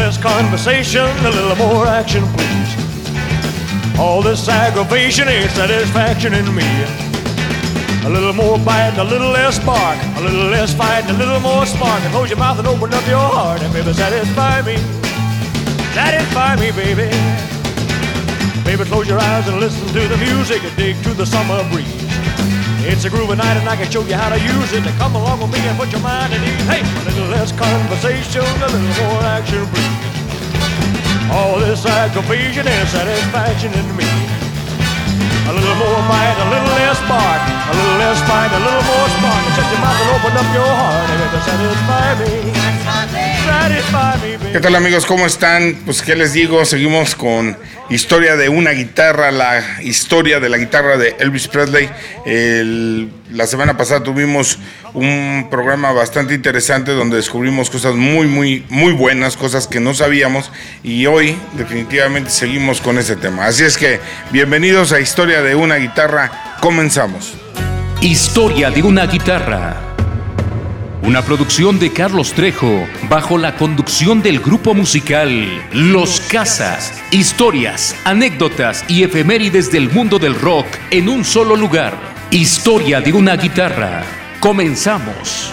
less conversation, a little more action, please. All this aggravation ain't satisfaction in me. A little more bite, a little less bark, a little less fight, a little more spark. And close your mouth and open up your heart, and baby, satisfy me. Satisfy me, baby. Baby, close your eyes and listen to the music and dig to the summer breeze. It's a groovy night and I can show you how to use it. To come along with me and put your mind at ease. Hey, a little less conversation, a little more action, please. All this aggravation and satisfaction in me. A little more bite, a little less bark, a little less fight, a little more spark. And shut your mouth and open up your heart, and baby, satisfy me. Satisfy me, baby. ¿Qué tal, amigos? ¿Cómo están? Pues qué les digo, seguimos con Historia de una guitarra, la historia de la guitarra de Elvis Presley. La semana pasada tuvimos un programa bastante interesante donde descubrimos cosas muy buenas, cosas que no sabíamos, y hoy definitivamente seguimos con ese tema. Así es que bienvenidos a Historia de una guitarra, comenzamos. Historia de una guitarra. Una producción de Carlos Trejo bajo la conducción del grupo musical Los Casas. Historias, anécdotas y efemérides del mundo del rock en un solo lugar. Historia de una guitarra. Comenzamos.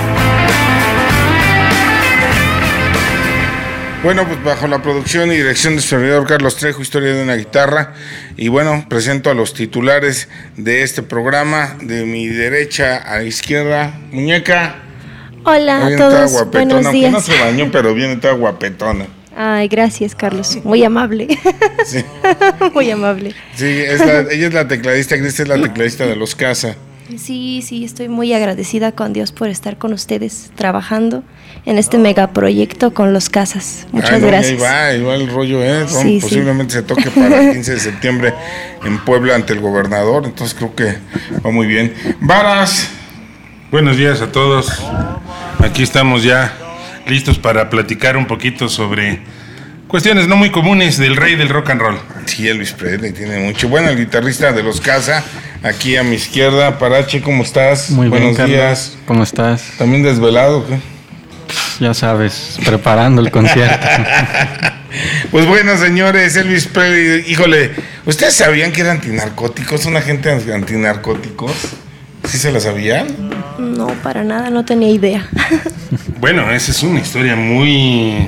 Bueno, pues bajo la producción y dirección de su servidor Carlos Trejo, Historia de una guitarra. Y bueno, presento a los titulares de este programa. De mi derecha a la izquierda, Muñeca. Hola a todos, buenos días. No se bañó, pero viene toda guapetona. Ay, gracias, Carlos, muy amable. Sí. Muy amable. Sí, ella es la tecladista, Cris es la tecladista de Los Casa. Sí, estoy muy agradecida con Dios por estar con ustedes trabajando en este megaproyecto con Los Casas. Muchas gracias. Ahí va el rollo, Sí, posiblemente se toque para el 15 de septiembre en Puebla ante el gobernador, entonces creo que va muy bien. Varas. Buenos días a todos. Aquí estamos ya listos para platicar un poquito sobre cuestiones no muy comunes del rey del rock and roll. Sí, Elvis Presley tiene mucho. Bueno, el guitarrista de Los Casa, aquí a mi izquierda. Parache, ¿cómo estás? Muy bien, buenos Carlos. días. ¿Cómo estás? ¿También desvelado? ¿Qué? Ya sabes, preparando el concierto. Pues bueno, señores, Elvis Presley, híjole, ¿ustedes sabían que era antinarcóticos? ¿Un agente antinarcóticos? ¿Sí se la sabían? No, para nada, no tenía idea. Bueno, esa es una historia muy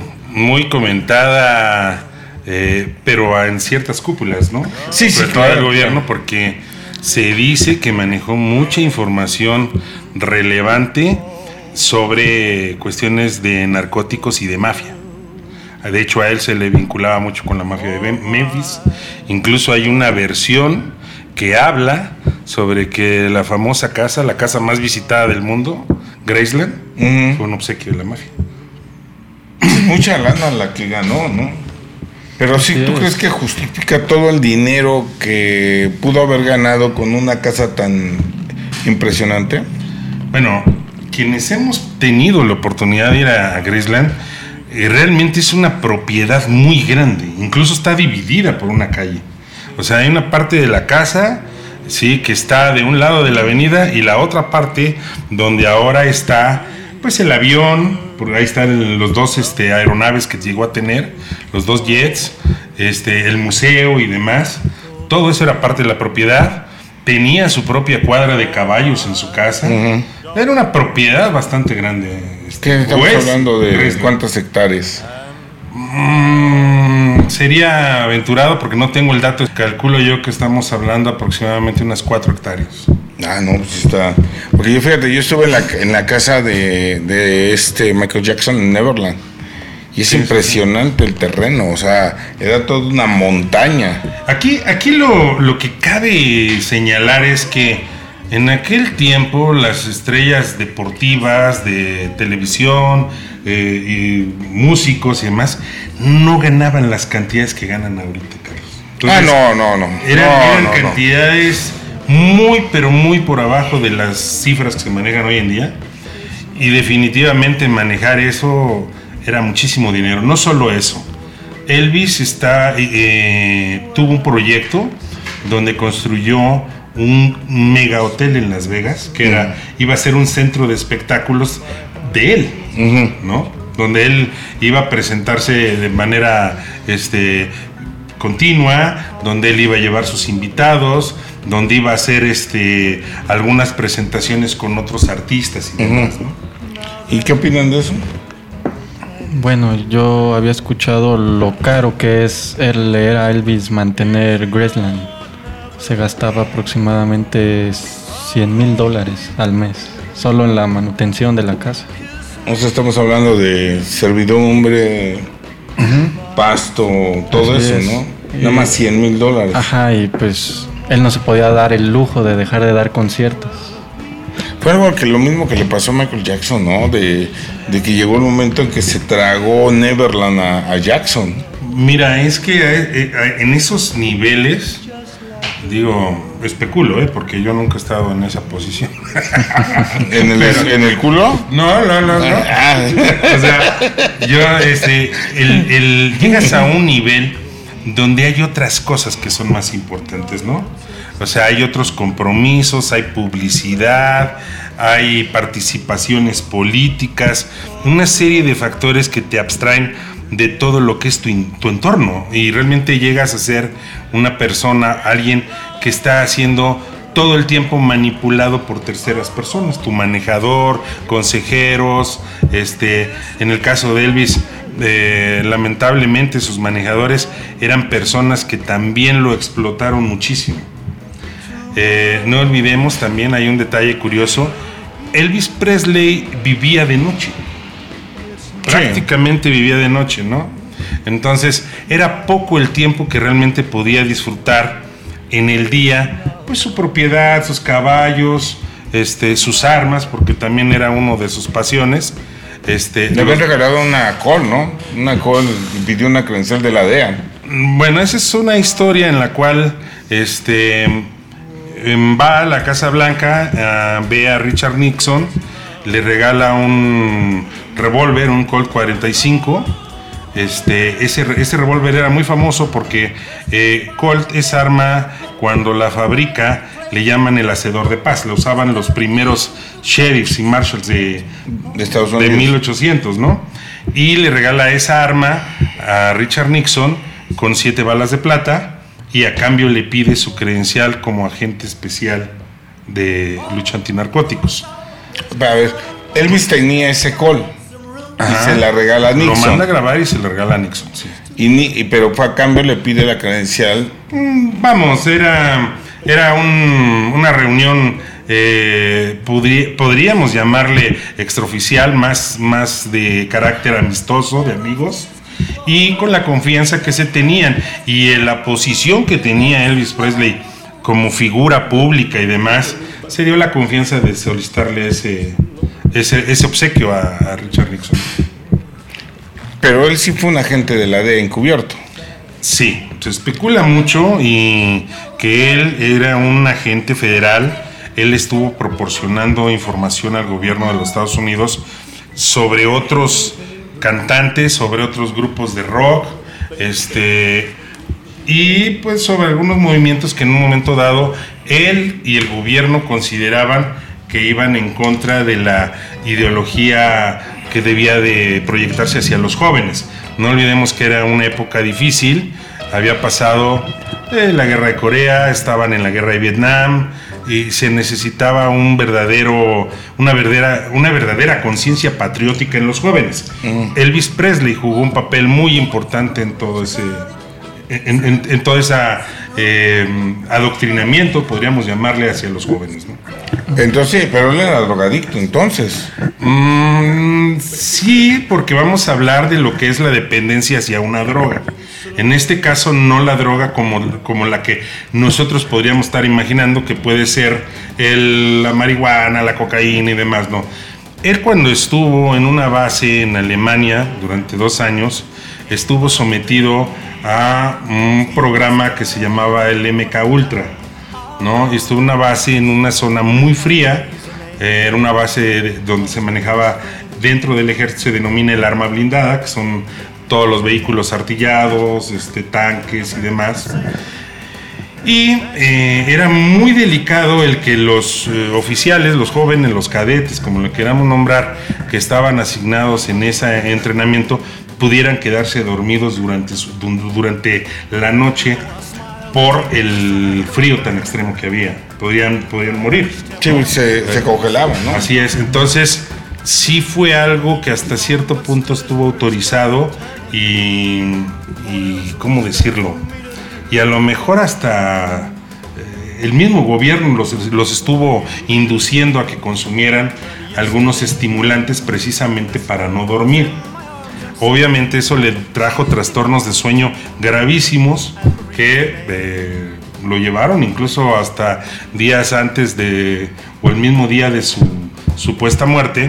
comentada, pero en ciertas cúpulas, ¿no? Sí, sobre todo claro, del gobierno, porque se dice que manejó mucha información relevante sobre cuestiones de narcóticos y de mafia. De hecho, a él se le vinculaba mucho con la mafia de Memphis. Incluso hay una versión que habla sobre que la famosa casa, la casa más visitada del mundo, Graceland, fue un obsequio de la mafia. Mucha lana la que ganó, ¿no? Pero sí, ¿tú crees que justifica todo el dinero que pudo haber ganado con una casa tan impresionante? Bueno, quienes hemos tenido la oportunidad de ir a Graceland, realmente es una propiedad muy grande, incluso está dividida por una calle. O sea, hay una parte de la casa, sí, que está de un lado de la avenida, y la otra parte donde ahora está, pues, el avión, porque ahí están los dos aeronaves que llegó a tener, los dos jets, el museo y demás. Todo eso era parte de la propiedad. Tenía su propia cuadra de caballos en su casa. Uh-huh. Era una propiedad bastante grande. ¿Qué estamos hablando de cuántas hectáreas? Sería aventurado porque no tengo el dato. Calculo yo que estamos hablando aproximadamente unas 4 hectáreas. Ah, no, pues está. Porque yo estuve en la casa de Michael Jackson en Neverland. Y es impresionante el terreno, o sea, era toda una montaña. Aquí lo que cabe señalar es que en aquel tiempo las estrellas deportivas de televisión, y músicos y demás, no ganaban las cantidades que ganan ahorita, Carlos. Entonces, no. Eran cantidades muy, pero muy por abajo de las cifras que se manejan hoy en día. Y definitivamente manejar eso era muchísimo dinero. No solo eso. Elvis tuvo un proyecto donde construyó un mega hotel en Las Vegas, que iba a ser un centro de espectáculos de él, ¿no? donde él iba a presentarse de manera continua, donde él iba a llevar sus invitados, donde iba a hacer algunas presentaciones con otros artistas y demás, ¿no? ¿Y qué opinan de eso? Bueno, yo había escuchado lo caro que es leer a Elvis mantener Graceland. Se gastaba aproximadamente $100,000 al mes, solo en la manutención de la casa. O sea, estamos hablando de servidumbre, pasto, todo así eso, es. ¿no? Nada más $100,000. Ajá, y pues él no se podía dar el lujo de dejar de dar conciertos. Fue algo que lo mismo que le pasó a Michael Jackson, ¿no? De que llegó el momento en que se tragó Neverland a Jackson. Mira, es que en esos niveles, digo, especulo, porque yo nunca he estado en esa posición. ¿En el culo? No. O sea, yo, llegas a un nivel donde hay otras cosas que son más importantes, ¿no? O sea, hay otros compromisos, hay publicidad, hay participaciones políticas, una serie de factores que te abstraen de todo lo que es tu entorno, y realmente llegas a ser una persona, alguien que está siendo todo el tiempo manipulado por terceras personas, tu manejador, consejeros, en el caso de Elvis, lamentablemente sus manejadores eran personas que también lo explotaron muchísimo. No olvidemos también, hay un detalle curioso, Elvis Presley vivía de noche, prácticamente vivía de noche, ¿no? Entonces era poco el tiempo que realmente podía disfrutar en el día, pues su propiedad, sus caballos, sus armas, porque también era uno de sus pasiones. Le habían regalado una col, ¿no? Una col, y pidió una credencial de la DEA. Bueno, esa es una historia en la cual va a la Casa Blanca, ve a Richard Nixon, le regala un revólver, un Colt 45. Ese revólver era muy famoso porque Colt es arma, cuando la fabrica le llaman el hacedor de paz. Lo usaban los primeros sheriffs y marshals de Estados Unidos, de 1800, ¿no? Y le regala esa arma a Richard Nixon con 7 balas de plata, y a cambio le pide su credencial como agente especial de lucha antinarcóticos. A ver, Elvis tenía ese Colt y se la regala a Nixon. Lo manda a grabar y se le regala a Nixon, sí. Pero a cambio le pide la credencial. Vamos, era una reunión, podríamos llamarle extraoficial, más de carácter amistoso, de amigos, y con la confianza que se tenían y en la posición que tenía Elvis Presley como figura pública y demás, se dio la confianza de solicitarle ese obsequio a Richard Nixon. Pero él sí fue un agente de la DEA encubierto. Sí, se especula mucho y que él era un agente federal. Él estuvo proporcionando información al gobierno de los Estados Unidos sobre otros cantantes, sobre otros grupos de rock, y pues sobre algunos movimientos que en un momento dado él y el gobierno consideraban que iban en contra de la ideología que debía de proyectarse hacia los jóvenes. No olvidemos que era una época difícil, había pasado la guerra de Corea, estaban en la guerra de Vietnam, y se necesitaba una verdadera conciencia patriótica en los jóvenes. Elvis Presley jugó un papel muy importante en todo ese adoctrinamiento, podríamos llamarle, hacia los jóvenes, ¿no? Entonces, pero él era drogadicto, entonces. Sí, porque vamos a hablar de lo que es la dependencia hacia una droga. En este caso, no la droga como la que nosotros podríamos estar imaginando que puede ser la marihuana, la cocaína y demás, no. Él, cuando estuvo en una base en Alemania durante 2 años, estuvo sometido a un programa que se llamaba el MK Ultra, ¿no? Estuvo en una base en una zona muy fría, era una base donde se manejaba, dentro del ejército se denomina el arma blindada, que son todos los vehículos artillados, tanques y demás. Y era muy delicado el que los oficiales, los jóvenes, los cadetes, como le queramos nombrar, que estaban asignados en ese entrenamiento, pudieran quedarse dormidos durante la noche por el frío tan extremo que había. Podían morir. Sí, se congelaban, ¿no? Así es. Entonces, sí fue algo que hasta cierto punto estuvo autorizado y ¿cómo decirlo? Y a lo mejor hasta el mismo gobierno los estuvo induciendo a que consumieran algunos estimulantes precisamente para no dormir. Obviamente eso le trajo trastornos de sueño gravísimos que lo llevaron incluso hasta días antes o el mismo día de su supuesta muerte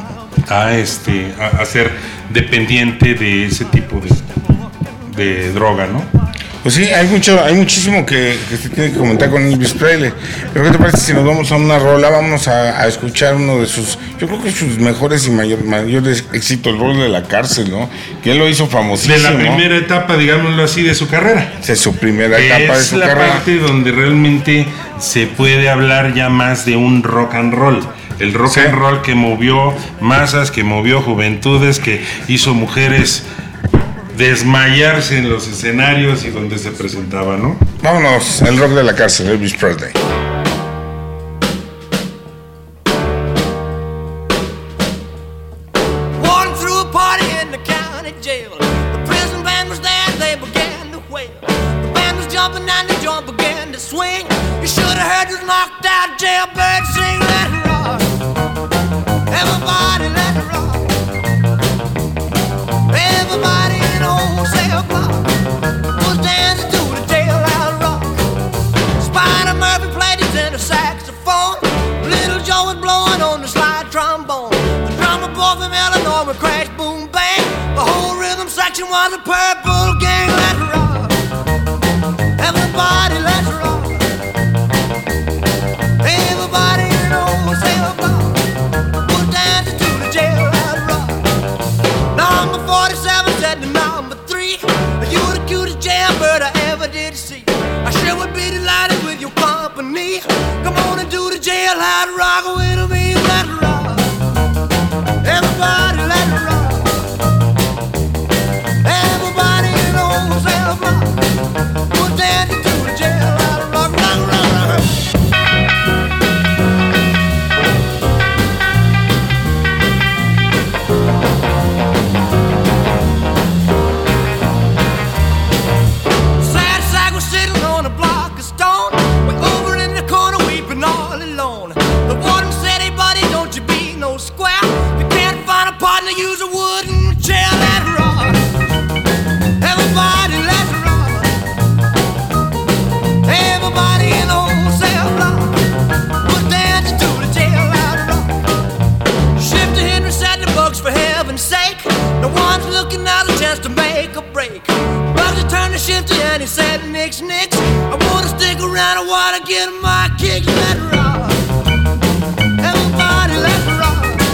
a ser dependiente de ese tipo de droga, ¿no? Pues sí, hay muchísimo que se tiene que comentar con Elvis Presley. Pero ¿qué te parece si nos vamos a una rola? Vamos a escuchar uno de yo creo que sus mejores y mayores éxitos, el rol de la cárcel, ¿no? Que él lo hizo famosísimo. De la primera etapa, digámoslo así, de su carrera. De su primera etapa de su carrera. Es la parte donde realmente se puede hablar ya más de un rock and roll. El rock and roll que movió masas, que movió juventudes, que hizo mujeres desmayarse en los escenarios y donde se presentaba, ¿no? Vámonos, el rock de la cárcel, Elvis Presley. Walking through a party in the county jail. The prison band was there, they began to wail. The band was jumping and the joint began to swing. You should have heard this knocked out jailbird sing, let it rock. Everybody let it rock. Everybody in the whole cell block was dancing to the jailhouse rock. Spider Murphy played his tenor saxophone. Little Joe was blowing on the slide trombone. The drummer boy from Illinois would crash, boom, bang. The whole rhythm section was a purple gang. Let's rock. Everybody, let's rock. Everybody in the whole cell block was dancing to the jailhouse rock. Number 47 said to number 3, you're the cutest jailbird I ever did see. I sure would be delighted with your company. Come on and do the jailhouse rock with me. Let's rock. Everybody, let's rock. Everybody in the whole cell block was dancing to the jailhouse rock. Rock, rock, rock. Use a wooden chair, let's rock. Everybody, let's rock. Everybody in the whole cell block was dancing to the jailhouse rock. Shifty Henry said the books, for heaven's sake. No one's looking out a chance to make a break. Bugsy turned to Shifty and he said, Nix, Nix, I wanna stick around, I wanna get my kicks, let's rock. Everybody, let's rock.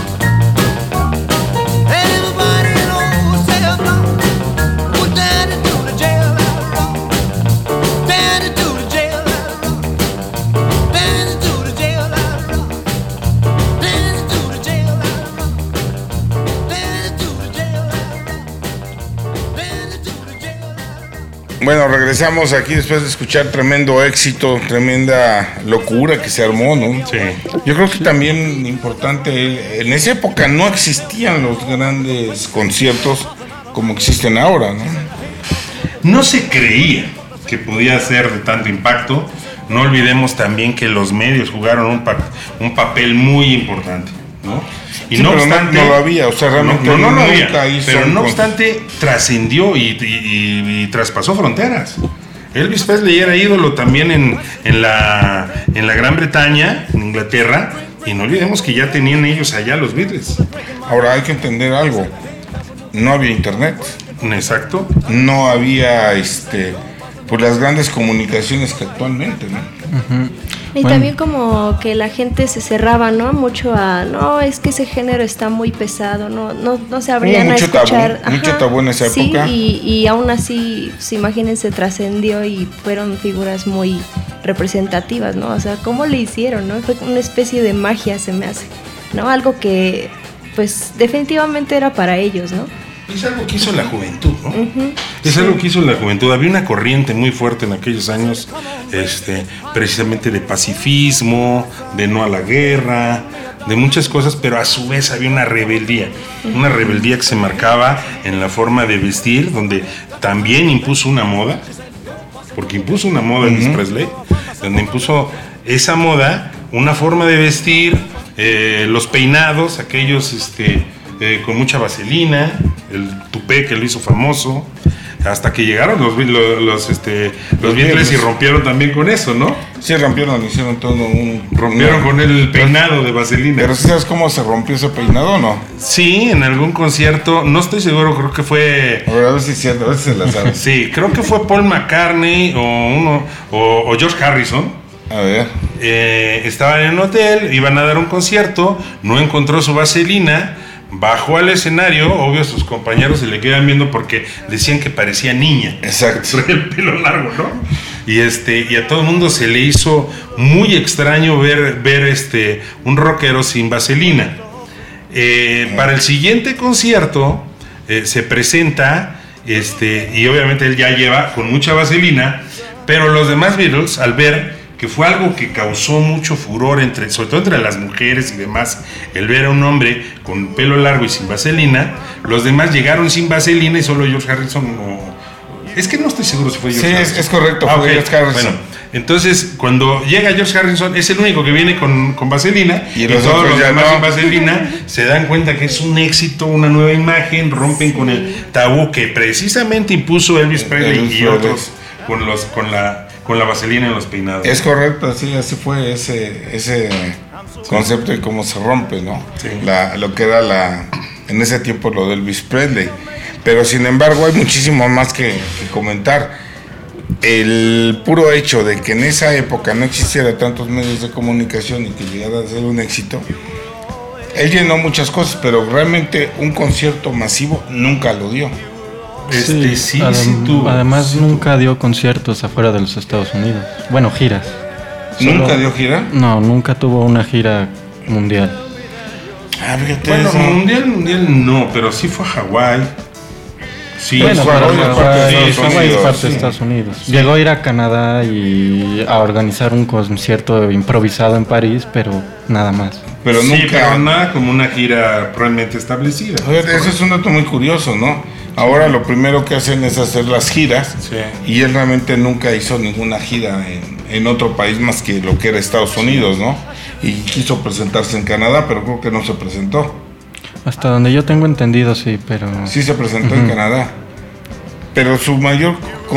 Bueno, regresamos aquí después de escuchar tremendo éxito, tremenda locura que se armó, ¿no? Sí. Yo creo que también importante, en esa época no existían los grandes conciertos como existen ahora, ¿no? No se creía que podía ser de tanto impacto. No olvidemos también que los medios jugaron un papel muy importante, ¿no? Y sí, no pero obstante, no lo había, o sea, realmente no lo había, pero no con... obstante trascendió y traspasó fronteras. Elvis Presley era ídolo también en la Gran Bretaña, en Inglaterra, y no olvidemos que ya tenían ellos allá los Beatles. Ahora hay que entender algo, no había internet. Exacto. No había pues las grandes comunicaciones que actualmente, ¿no? Uh-huh. Y también como que la gente se cerraba, ¿no? Mucho a, no, es que ese género está muy pesado, no se abrían a escuchar. Mucho tabú en esa época. Sí, y aún así, pues, imagínense, trascendió y fueron figuras muy representativas, ¿no? O sea, ¿cómo le hicieron, no? Fue una especie de magia, se me hace, ¿no? Algo que, pues, definitivamente era para ellos, ¿no? Es algo que hizo la juventud, ¿no? Es algo que hizo la juventud. Había una corriente muy fuerte en aquellos años, precisamente de pacifismo, de no a la guerra, de muchas cosas, pero a su vez había una rebeldía que se marcaba en la forma de vestir, donde también impuso una moda, porque impuso una moda Elvis Presley, donde impuso esa moda, una forma de vestir, los peinados, aquellos con mucha vaselina, el tupé que lo hizo famoso, hasta que llegaron los Beatles y rompieron también con eso, ¿no? Sí, rompieron, hicieron todo rompieron con el peinado de vaselina. ¿Pero sabes cómo se rompió ese peinado o no? Sí, en algún concierto, no estoy seguro, creo que fue... A ver si es cierto, a ver si se la sabe. Sí, creo que fue Paul McCartney o George Harrison. A ver. Estaban en un hotel, iban a dar un concierto, no encontró su vaselina, bajó al escenario, obvio sus compañeros se le quedan viendo porque decían que parecía niña. Exacto. Traía el pelo largo, ¿no? Y a todo el mundo se le hizo muy extraño ver un rockero sin vaselina. Para el siguiente concierto se presenta y obviamente él ya lleva con mucha vaselina, pero los demás Beatles, al ver que fue algo que causó mucho furor, sobre todo entre las mujeres y demás, el ver a un hombre con pelo largo y sin vaselina, los demás llegaron sin vaselina y solo George Harrison es que no estoy seguro si fue George Harrison. Sí, es correcto, fue okay. George Harrison. Bueno, entonces cuando llega George Harrison es el único que viene con vaselina y todos los demás sin vaselina se dan cuenta que es un éxito, una nueva imagen, rompen con el tabú que precisamente impuso Elvis Presley y otros con la vaselina en los peinados. Es correcto, así fue ese concepto de cómo se rompe, ¿no? Sí. Lo que era en ese tiempo lo de Elvis Presley. Pero sin embargo hay muchísimo más que comentar. El puro hecho de que en esa época no existiera tantos medios de comunicación y que llegara a ser un éxito, él llenó muchas cosas, pero realmente un concierto masivo nunca lo dio. Además nunca dio conciertos afuera de los Estados Unidos. Bueno, giras. ¿Nunca dio gira? No, nunca tuvo una gira mundial. Fíjate. Bueno, mundial no, pero sí fue a Hawái. Sí, bueno, Hawái es parte de sí. Estados Unidos. Llegó a ir a Canadá y a organizar un concierto improvisado en París, pero nada más. Pero sí, nunca. Pero nada como una gira realmente establecida. Eso es un dato muy curioso, ¿no? Ahora lo primero que hacen es hacer las giras, sí. Y él realmente nunca hizo ninguna gira en otro país más que lo que era Estados Unidos, ¿no? Y quiso presentarse en Canadá, pero creo que no se presentó. Hasta donde yo tengo entendido, sí, pero... Sí se presentó en Canadá. Pero su mayor...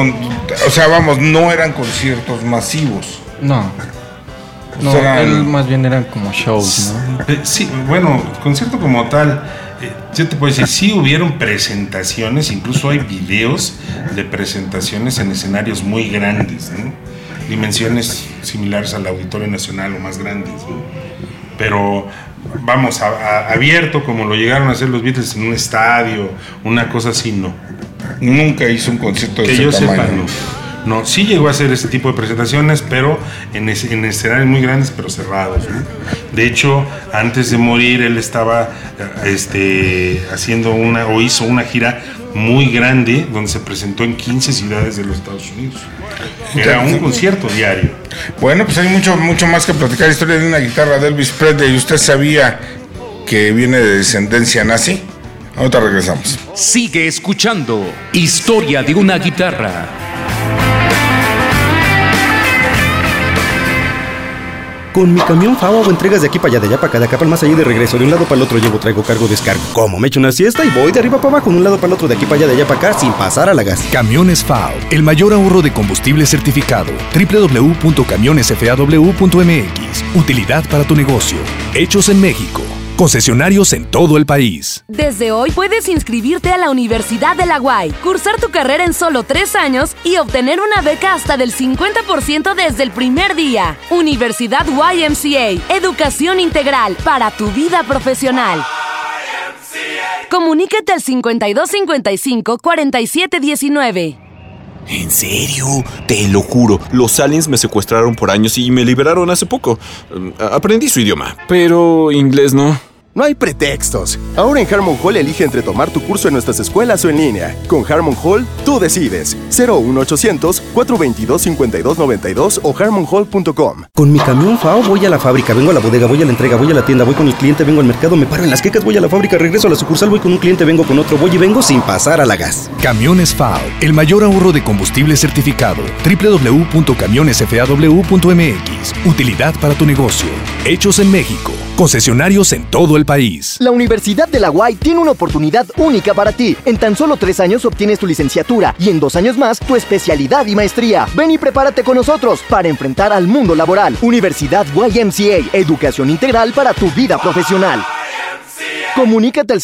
no eran conciertos masivos. No, él más bien eran como shows, ¿no? Sí, bueno, concierto como tal, yo te puedo decir, sí hubieron presentaciones, incluso hay videos de presentaciones en escenarios muy grandes, ¿no? Dimensiones similares al Auditorio Nacional o más grandes, ¿no? Pero vamos, abierto como lo llegaron a hacer los Beatles en un estadio, una cosa así, no. Nunca hizo un concierto de que ese yo tamaño. sepa, no, sí llegó a hacer ese tipo de presentaciones, pero en escenarios muy grandes, pero cerrados, ¿no? De hecho, antes de morir, él estaba hizo una gira muy grande, donde se presentó en 15 ciudades de los Estados Unidos. Era un concierto diario. Bueno, pues hay mucho más que platicar. Historia de una guitarra de Elvis Presley. ¿Y usted sabía que viene de descendencia nazi? Ahorita regresamos. Sigue escuchando Historia de una guitarra. Con mi camión FAO hago entregas de aquí para allá, de allá para acá, de acá para el más allá y de regreso. De un lado para el otro llevo, traigo, cargo, descargo. Como me echo una siesta y voy de arriba para abajo, de un lado para el otro, de aquí para allá, de allá para acá, sin pasar a la gas. Camiones FAO, el mayor ahorro de combustible certificado. www.camionesfaw.mx. Utilidad para tu negocio. Hechos en México. Concesionarios en todo el país. Desde hoy puedes inscribirte a la Universidad de la UAY, cursar tu carrera en solo 3 años y obtener una beca hasta del 50% desde el primer día. Universidad YMCA, educación integral para tu vida profesional. Comunícate al 5255-4719. ¿En serio? Te lo juro, los aliens me secuestraron por años y me liberaron hace poco. Aprendí su idioma, pero inglés no. No hay pretextos. Ahora en Harmon Hall elige entre tomar tu curso en nuestras escuelas o en línea. Con Harmon Hall, tú decides. 01800-422-5292 o harmonhall.com. Con mi camión FAO voy a la fábrica, vengo a la bodega, voy a la entrega, voy a la tienda, voy con el cliente, vengo al mercado, me paro en las quecas, voy a la fábrica, regreso a la sucursal, voy con un cliente, vengo con otro, voy y vengo sin pasar a la gas. Camiones FAO, el mayor ahorro de combustible certificado. www.camionesfaw.mx. Utilidad para tu negocio. Hechos en México. Concesionarios en todo el país. La Universidad de la UAY tiene una oportunidad única para ti. En tan solo 3 años obtienes tu licenciatura y en 2 años más tu especialidad y maestría. Ven y prepárate con nosotros para enfrentar al mundo laboral. Universidad YMCA, educación integral para tu vida profesional. Comunícate al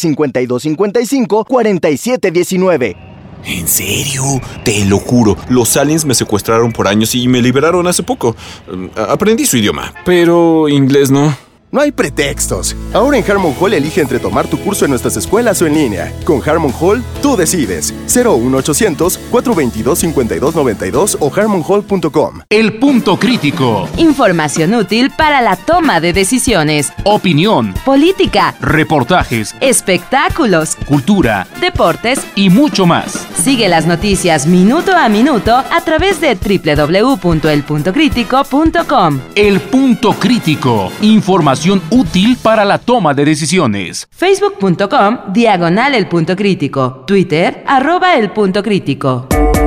5255-4719. ¿En serio? Te lo juro, los aliens me secuestraron por años y me liberaron hace poco. Aprendí su idioma, pero inglés no. No hay pretextos. Ahora en Harmon Hall elige entre tomar tu curso en nuestras escuelas o en línea. Con Harmon Hall, tú decides. 01800-422-5292 o harmonhall.com. El punto crítico. Información útil para la toma de decisiones. Opinión. Política. Reportajes. Espectáculos. Cultura. Deportes. Y mucho más. Sigue las noticias minuto a minuto a través de www.elpuntocritico.com. El punto crítico. Información útil para la toma de decisiones. Facebook.com/El Punto Crítico. Twitter @El Punto Crítico.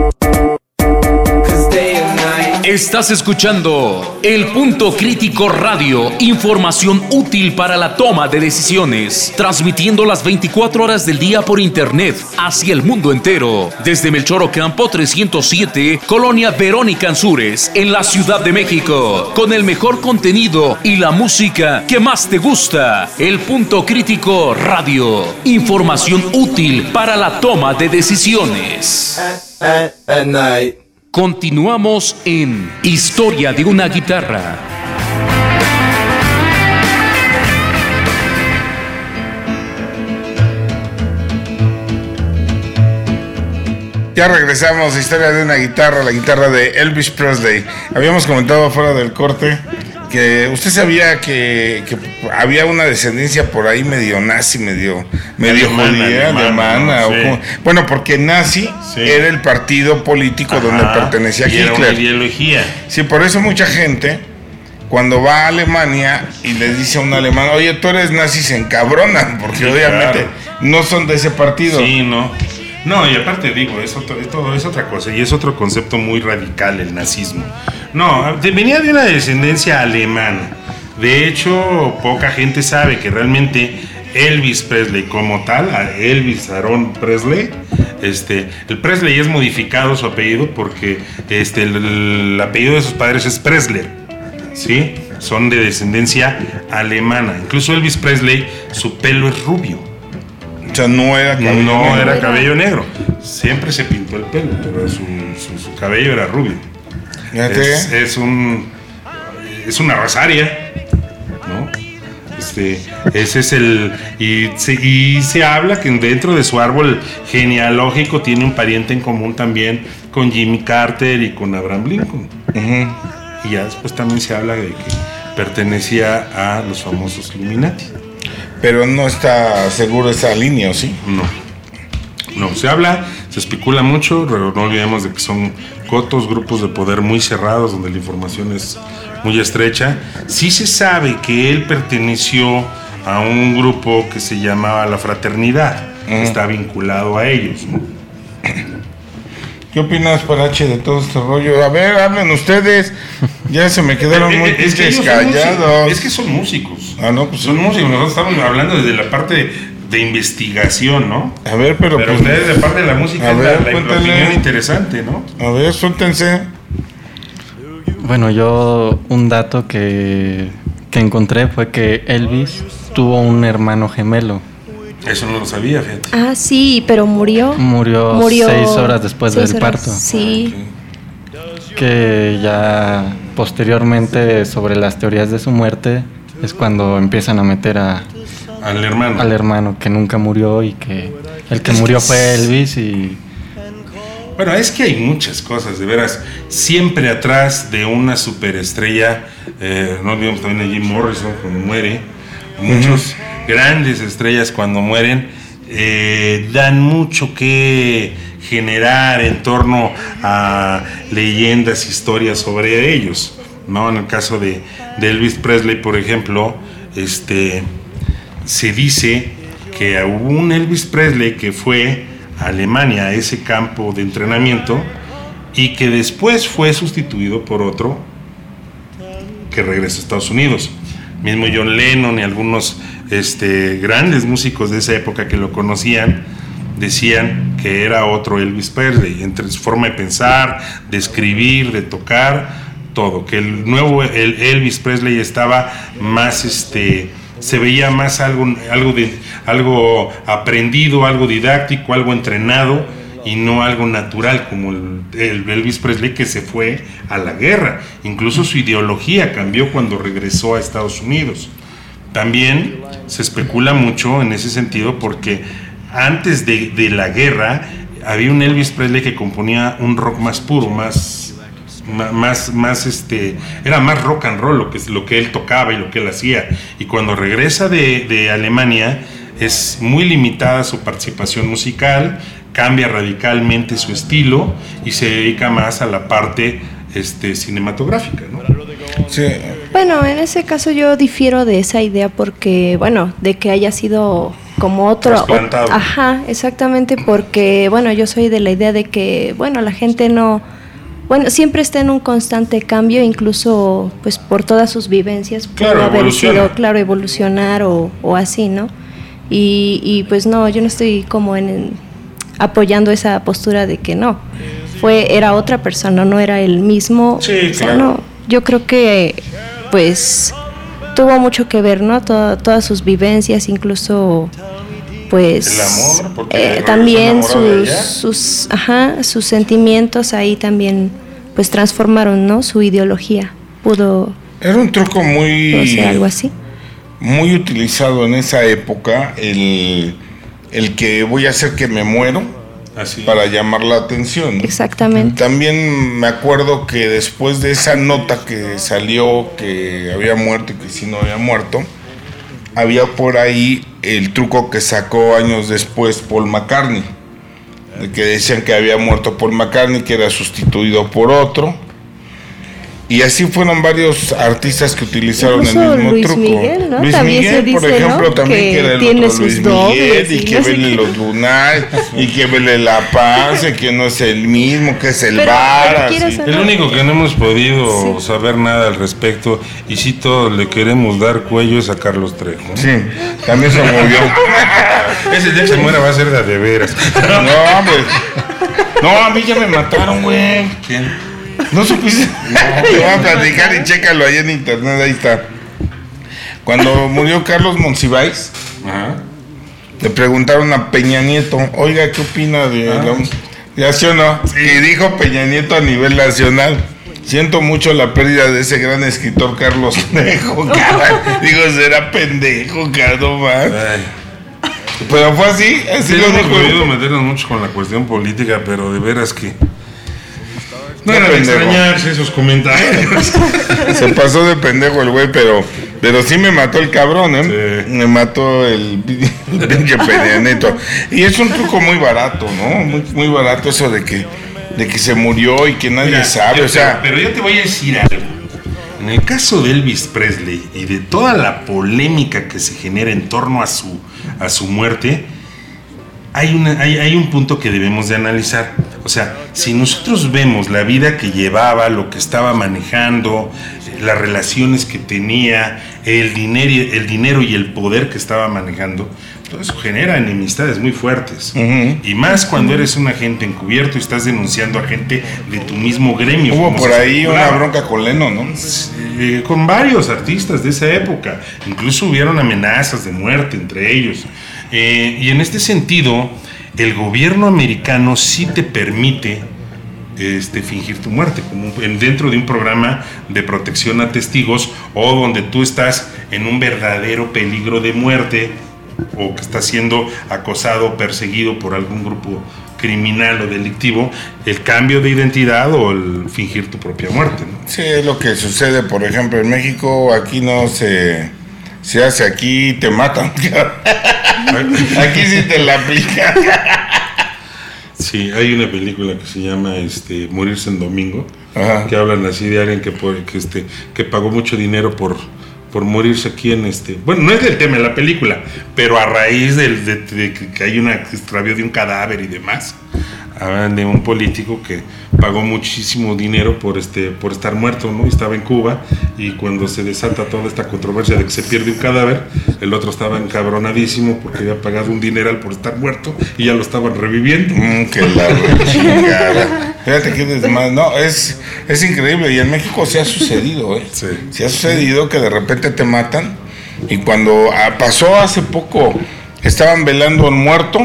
Estás escuchando El Punto Crítico Radio, información útil para la toma de decisiones, transmitiendo las 24 horas del día por internet hacia el mundo entero, desde Melchor Ocampo 307, Colonia Verónica Ansúrez, en la Ciudad de México, con el mejor contenido y la música que más te gusta. El Punto Crítico Radio, información útil para la toma de decisiones. At night. Continuamos en Historia de una guitarra. Ya regresamos a Historia de una guitarra, la guitarra de Elvis Presley. Habíamos comentado fuera del corte que usted sabía que había una descendencia por ahí medio nazi, medio judía, alemana. Bueno, porque nazi era el partido político donde pertenecía Hitler. Era una ideología. Sí, por eso mucha gente, cuando va a Alemania y le dice a un alemán, oye, tú eres nazi, se encabronan, porque sí, obviamente no son de ese partido. Sí, no. No, y aparte digo, es otra cosa, y es otro concepto muy radical el nazismo. No, venía de una descendencia alemana. De hecho, poca gente sabe que realmente Elvis Presley como tal, Elvis Aaron Presley, el Presley es modificado su apellido porque el apellido de sus padres es Pressler, ¿sí? Son de descendencia alemana. Incluso Elvis Presley, su pelo es rubio. O sea, no era cabello negro. Siempre se pintó el pelo, pero su cabello era rubio. Es una rosaria, ¿no? Ese es el... Y se habla que dentro de su árbol genealógico tiene un pariente en común también con Jimmy Carter y con Abraham Lincoln. Uh-huh. Y ya después también se habla de que pertenecía a los famosos Illuminati. Pero no está seguro esa línea, ¿o sí? No, se habla, se especula mucho, pero no olvidemos de que son cotos, grupos de poder muy cerrados, donde la información es muy estrecha. Sí se sabe que él perteneció a un grupo que se llamaba La Fraternidad, que está vinculado a ellos, ¿no? ¿Qué opinas, Parache, de todo este rollo? A ver, hablen ustedes. Ya se me quedaron muy callados. Es que son músicos. Ah, no, pues son músicos. Nosotros estamos hablando desde la parte de investigación, ¿no? A ver, pero pues, ustedes de parte de la música es la opinión interesante, ¿no? A ver, suéltense. Bueno, yo un dato que que encontré fue que Elvis tuvo un hermano gemelo. Eso no lo sabía, fíjate. Ah, sí, pero murió. Murió 6 horas después del parto. Sí. Que ya posteriormente, sobre las teorías de su muerte, es cuando empiezan a meter al hermano que nunca murió y que el que murió fue Elvis. Y bueno, es que hay muchas cosas, de veras. Siempre atrás de una superestrella, no olvidemos también a Jim Morrison cuando muere, muchos grandes estrellas cuando mueren dan mucho que generar en torno a leyendas, historias sobre ellos, ¿no? En el caso de Elvis Presley, por ejemplo, se dice que hubo un Elvis Presley que fue a Alemania, a ese campo de entrenamiento, y que después fue sustituido por otro que regresó a Estados Unidos. Mismo John Lennon y algunos grandes músicos de esa época que lo conocían decían que era otro Elvis Presley, entre su forma de pensar, de escribir, de tocar, todo, que el nuevo Elvis Presley estaba más se veía más algo aprendido, algo didáctico, algo entrenado, y no algo natural como el Elvis Presley que se fue a la guerra. Incluso su ideología cambió cuando regresó a Estados Unidos. También se especula mucho en ese sentido porque antes de la guerra había un Elvis Presley que componía un rock más puro, era más rock and roll lo que él tocaba y lo que él hacía. Y cuando regresa de Alemania es muy limitada su participación musical, cambia radicalmente su estilo y se dedica más a la parte cinematográfica, ¿no? Sí. Bueno, en ese caso yo difiero de esa idea porque, bueno, de que haya sido como otro... Trasplantado. Ajá, exactamente, porque, bueno, yo soy de la idea de que, bueno, la gente no... Bueno, siempre está en un constante cambio, incluso, pues, por todas sus vivencias. Claro, pudo haber sido, evoluciona. evolucionar o así, ¿no? Y pues no, yo no estoy como apoyando esa postura de que no, era otra persona, no era el mismo. Sí, o sea, claro. no, yo creo que pues tuvo mucho que ver, ¿no? Todas sus vivencias, incluso pues el amor, porque también sus sus sentimientos ahí también pues transformaron, ¿no? Su ideología era un truco pudo ser algo así. muy utilizado en esa época, el que voy a hacer que me muero, así, para llamar la atención, ¿no? Exactamente. También me acuerdo que después de esa nota que salió que había muerto y que sí no había muerto, había por ahí el truco que sacó años después Paul McCartney, de que decían que había muerto Paul McCartney, que era sustituido por otro. Y así fueron varios artistas que utilizaron Incluso el mismo Luis truco. Miguel, ¿no? Luis También Miguel, se dice, por ejemplo, ¿no? también que era el tiene otro sus Luis dobles Miguel, y que no sé vele qué. los lunares, y que vele la paz, y que no es el mismo, que es el Pero, bar. ¿quieres así. saber? El único que no hemos podido saber nada al respecto, y si todos le queremos dar cuello, es a Carlos Trejo, ¿no? Sí, también se movió. Ese día que se muera va a ser de veras. No, pues. No, a mí ya me mataron, güey. ¿Quién? ¿No supiste? Te voy a platicar y chécalo ahí en internet, ahí está. Cuando murió Carlos Monsiváis, le preguntaron a Peña Nieto, oiga, ¿qué opina de ¿ya sí o no? Y dijo Peña Nieto a nivel nacional: siento mucho la pérdida de ese gran escritor Carlos Trejo, cara. Digo, será pendejo, cara, no más. Pero fue así lo hemos dijo. podido meternos mucho con la cuestión política, pero de veras que no Qué era de pendejo. extrañarse esos comentarios. Se pasó de pendejo el güey, pero sí me mató el cabrón, ¿eh? Sí. Me mató el pinche Peña Nieto. Y es un truco muy barato, ¿no? Muy, muy barato eso de que se murió y que nadie sabe, o sea... Pero yo te voy a decir algo. En el caso de Elvis Presley y de toda la polémica que se genera en torno a su muerte, hay un punto que debemos de analizar. O sea, si nosotros vemos la vida que llevaba, lo que estaba manejando, las relaciones que tenía, el dinero y el poder que estaba manejando, todo eso genera enemistades muy fuertes. Y más cuando eres un agente encubierto y estás denunciando a gente de tu mismo gremio. Hubo por ahí una bronca con Lennon, ¿no? Con varios artistas de esa época. Incluso hubieron amenazas de muerte entre ellos. Y en este sentido, el gobierno americano sí te permite fingir tu muerte, como dentro de un programa de protección a testigos, o donde tú estás en un verdadero peligro de muerte, o que estás siendo acosado o perseguido por algún grupo criminal o delictivo, el cambio de identidad o el fingir tu propia muerte, ¿no? Sí, es lo que sucede, por ejemplo, en México. Aquí no se hace, aquí te matan. Aquí sí te la aplican. Sí, hay una película que se llama Morirse en Domingo, Ajá. que hablan así de alguien que pagó mucho dinero por morirse aquí en bueno, no es del tema de la película, pero a raíz de que hay un extravío de un cadáver y demás, hablan de un político que pagó muchísimo dinero por estar muerto, ¿no? Estaba en Cuba, y cuando se desata toda esta controversia de que se pierde un cadáver, el otro estaba encabronadísimo porque había pagado un dineral por estar muerto y ya lo estaban reviviendo. Que la chingada. Fíjate que no, es increíble, y en México se ha sucedido, Sí. Se ha sucedido que de repente te matan, y cuando pasó hace poco, estaban velando a un muerto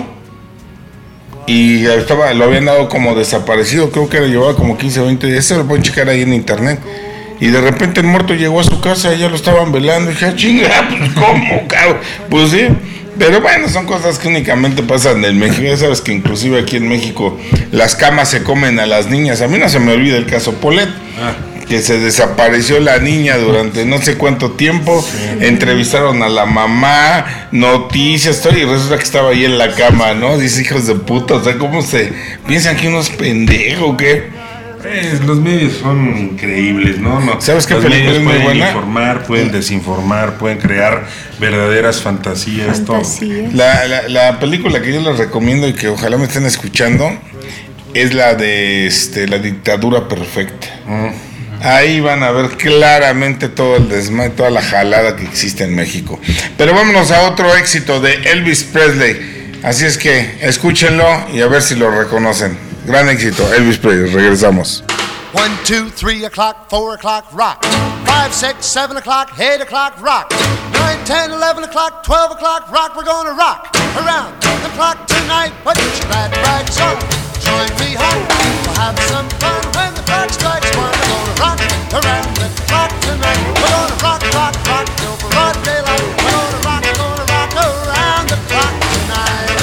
y lo habían dado como desaparecido, creo que le llevaba como 15 o 20 días, se lo pueden checar ahí en internet, y de repente el muerto llegó a su casa y ya lo estaban velando, y dije, chinga, pues ¿cómo, cabrón? Pues sí. Pero bueno, son cosas que únicamente pasan en México. Ya sabes que inclusive aquí en México las camas se comen a las niñas. A mí no se me olvida el caso Polet, que se desapareció la niña durante no sé cuánto tiempo. Entrevistaron a la mamá, noticias, todo, y resulta que estaba ahí en la cama, ¿no? Dice, hijos de puta, o sea, ¿cómo se piensan que uno es pendejo, qué? Los medios son increíbles, ¿no? ¿Sabes qué película es muy buena? Pueden informar, pueden desinformar, pueden crear verdaderas fantasías, todo. La película que yo les recomiendo y que ojalá me estén escuchando es la de La dictadura perfecta. Ahí van a ver claramente todo el desmadre, toda la jalada que existe en México. Pero vámonos a otro éxito de Elvis Presley. Así es que escúchenlo y a ver si lo reconocen. Gran éxito, Elvis Presley. Regresamos. 1, 2, 3 o'clock, 4 o'clock, rock. 5, 6, 7 o'clock, 8 o'clock, rock. 9, 10, 11 o'clock, 12 o'clock, rock. We're gonna rock around the clock tonight. Put your glad rags on, join me home. We'll have some fun when the clock strikes 1. We're gonna rock around the clock tonight. We're gonna rock, rock, rock till broad daylight. We're gonna rock around the clock tonight.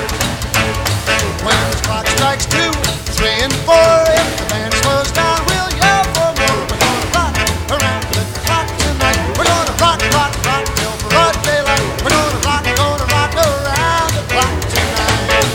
When the clock strikes 2, 3 and 4, if the band slows down, we'll yell for more. We're gonna rock around the clock tonight. We're gonna rock, rock, rock till broad daylight. We're gonna rock around the clock tonight.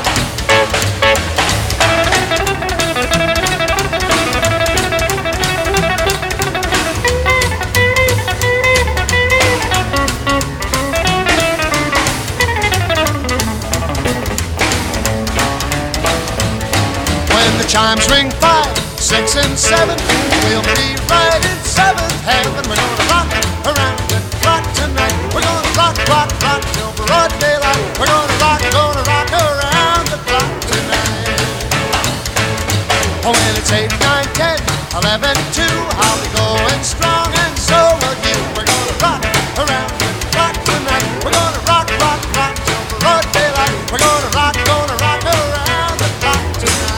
When the chimes ring 5, 6 and 7, we'll be right in 7th heaven. We're gonna rock around the clock tonight. We're gonna rock, rock, rock till broad daylight. We're gonna rock around the clock tonight. Oh, when it's 8, 9, 10, 11, 2, I'll be going strong and so will you. We're gonna rock around the clock tonight. We're gonna rock, rock, rock till broad daylight. We're gonna rock around the clock tonight.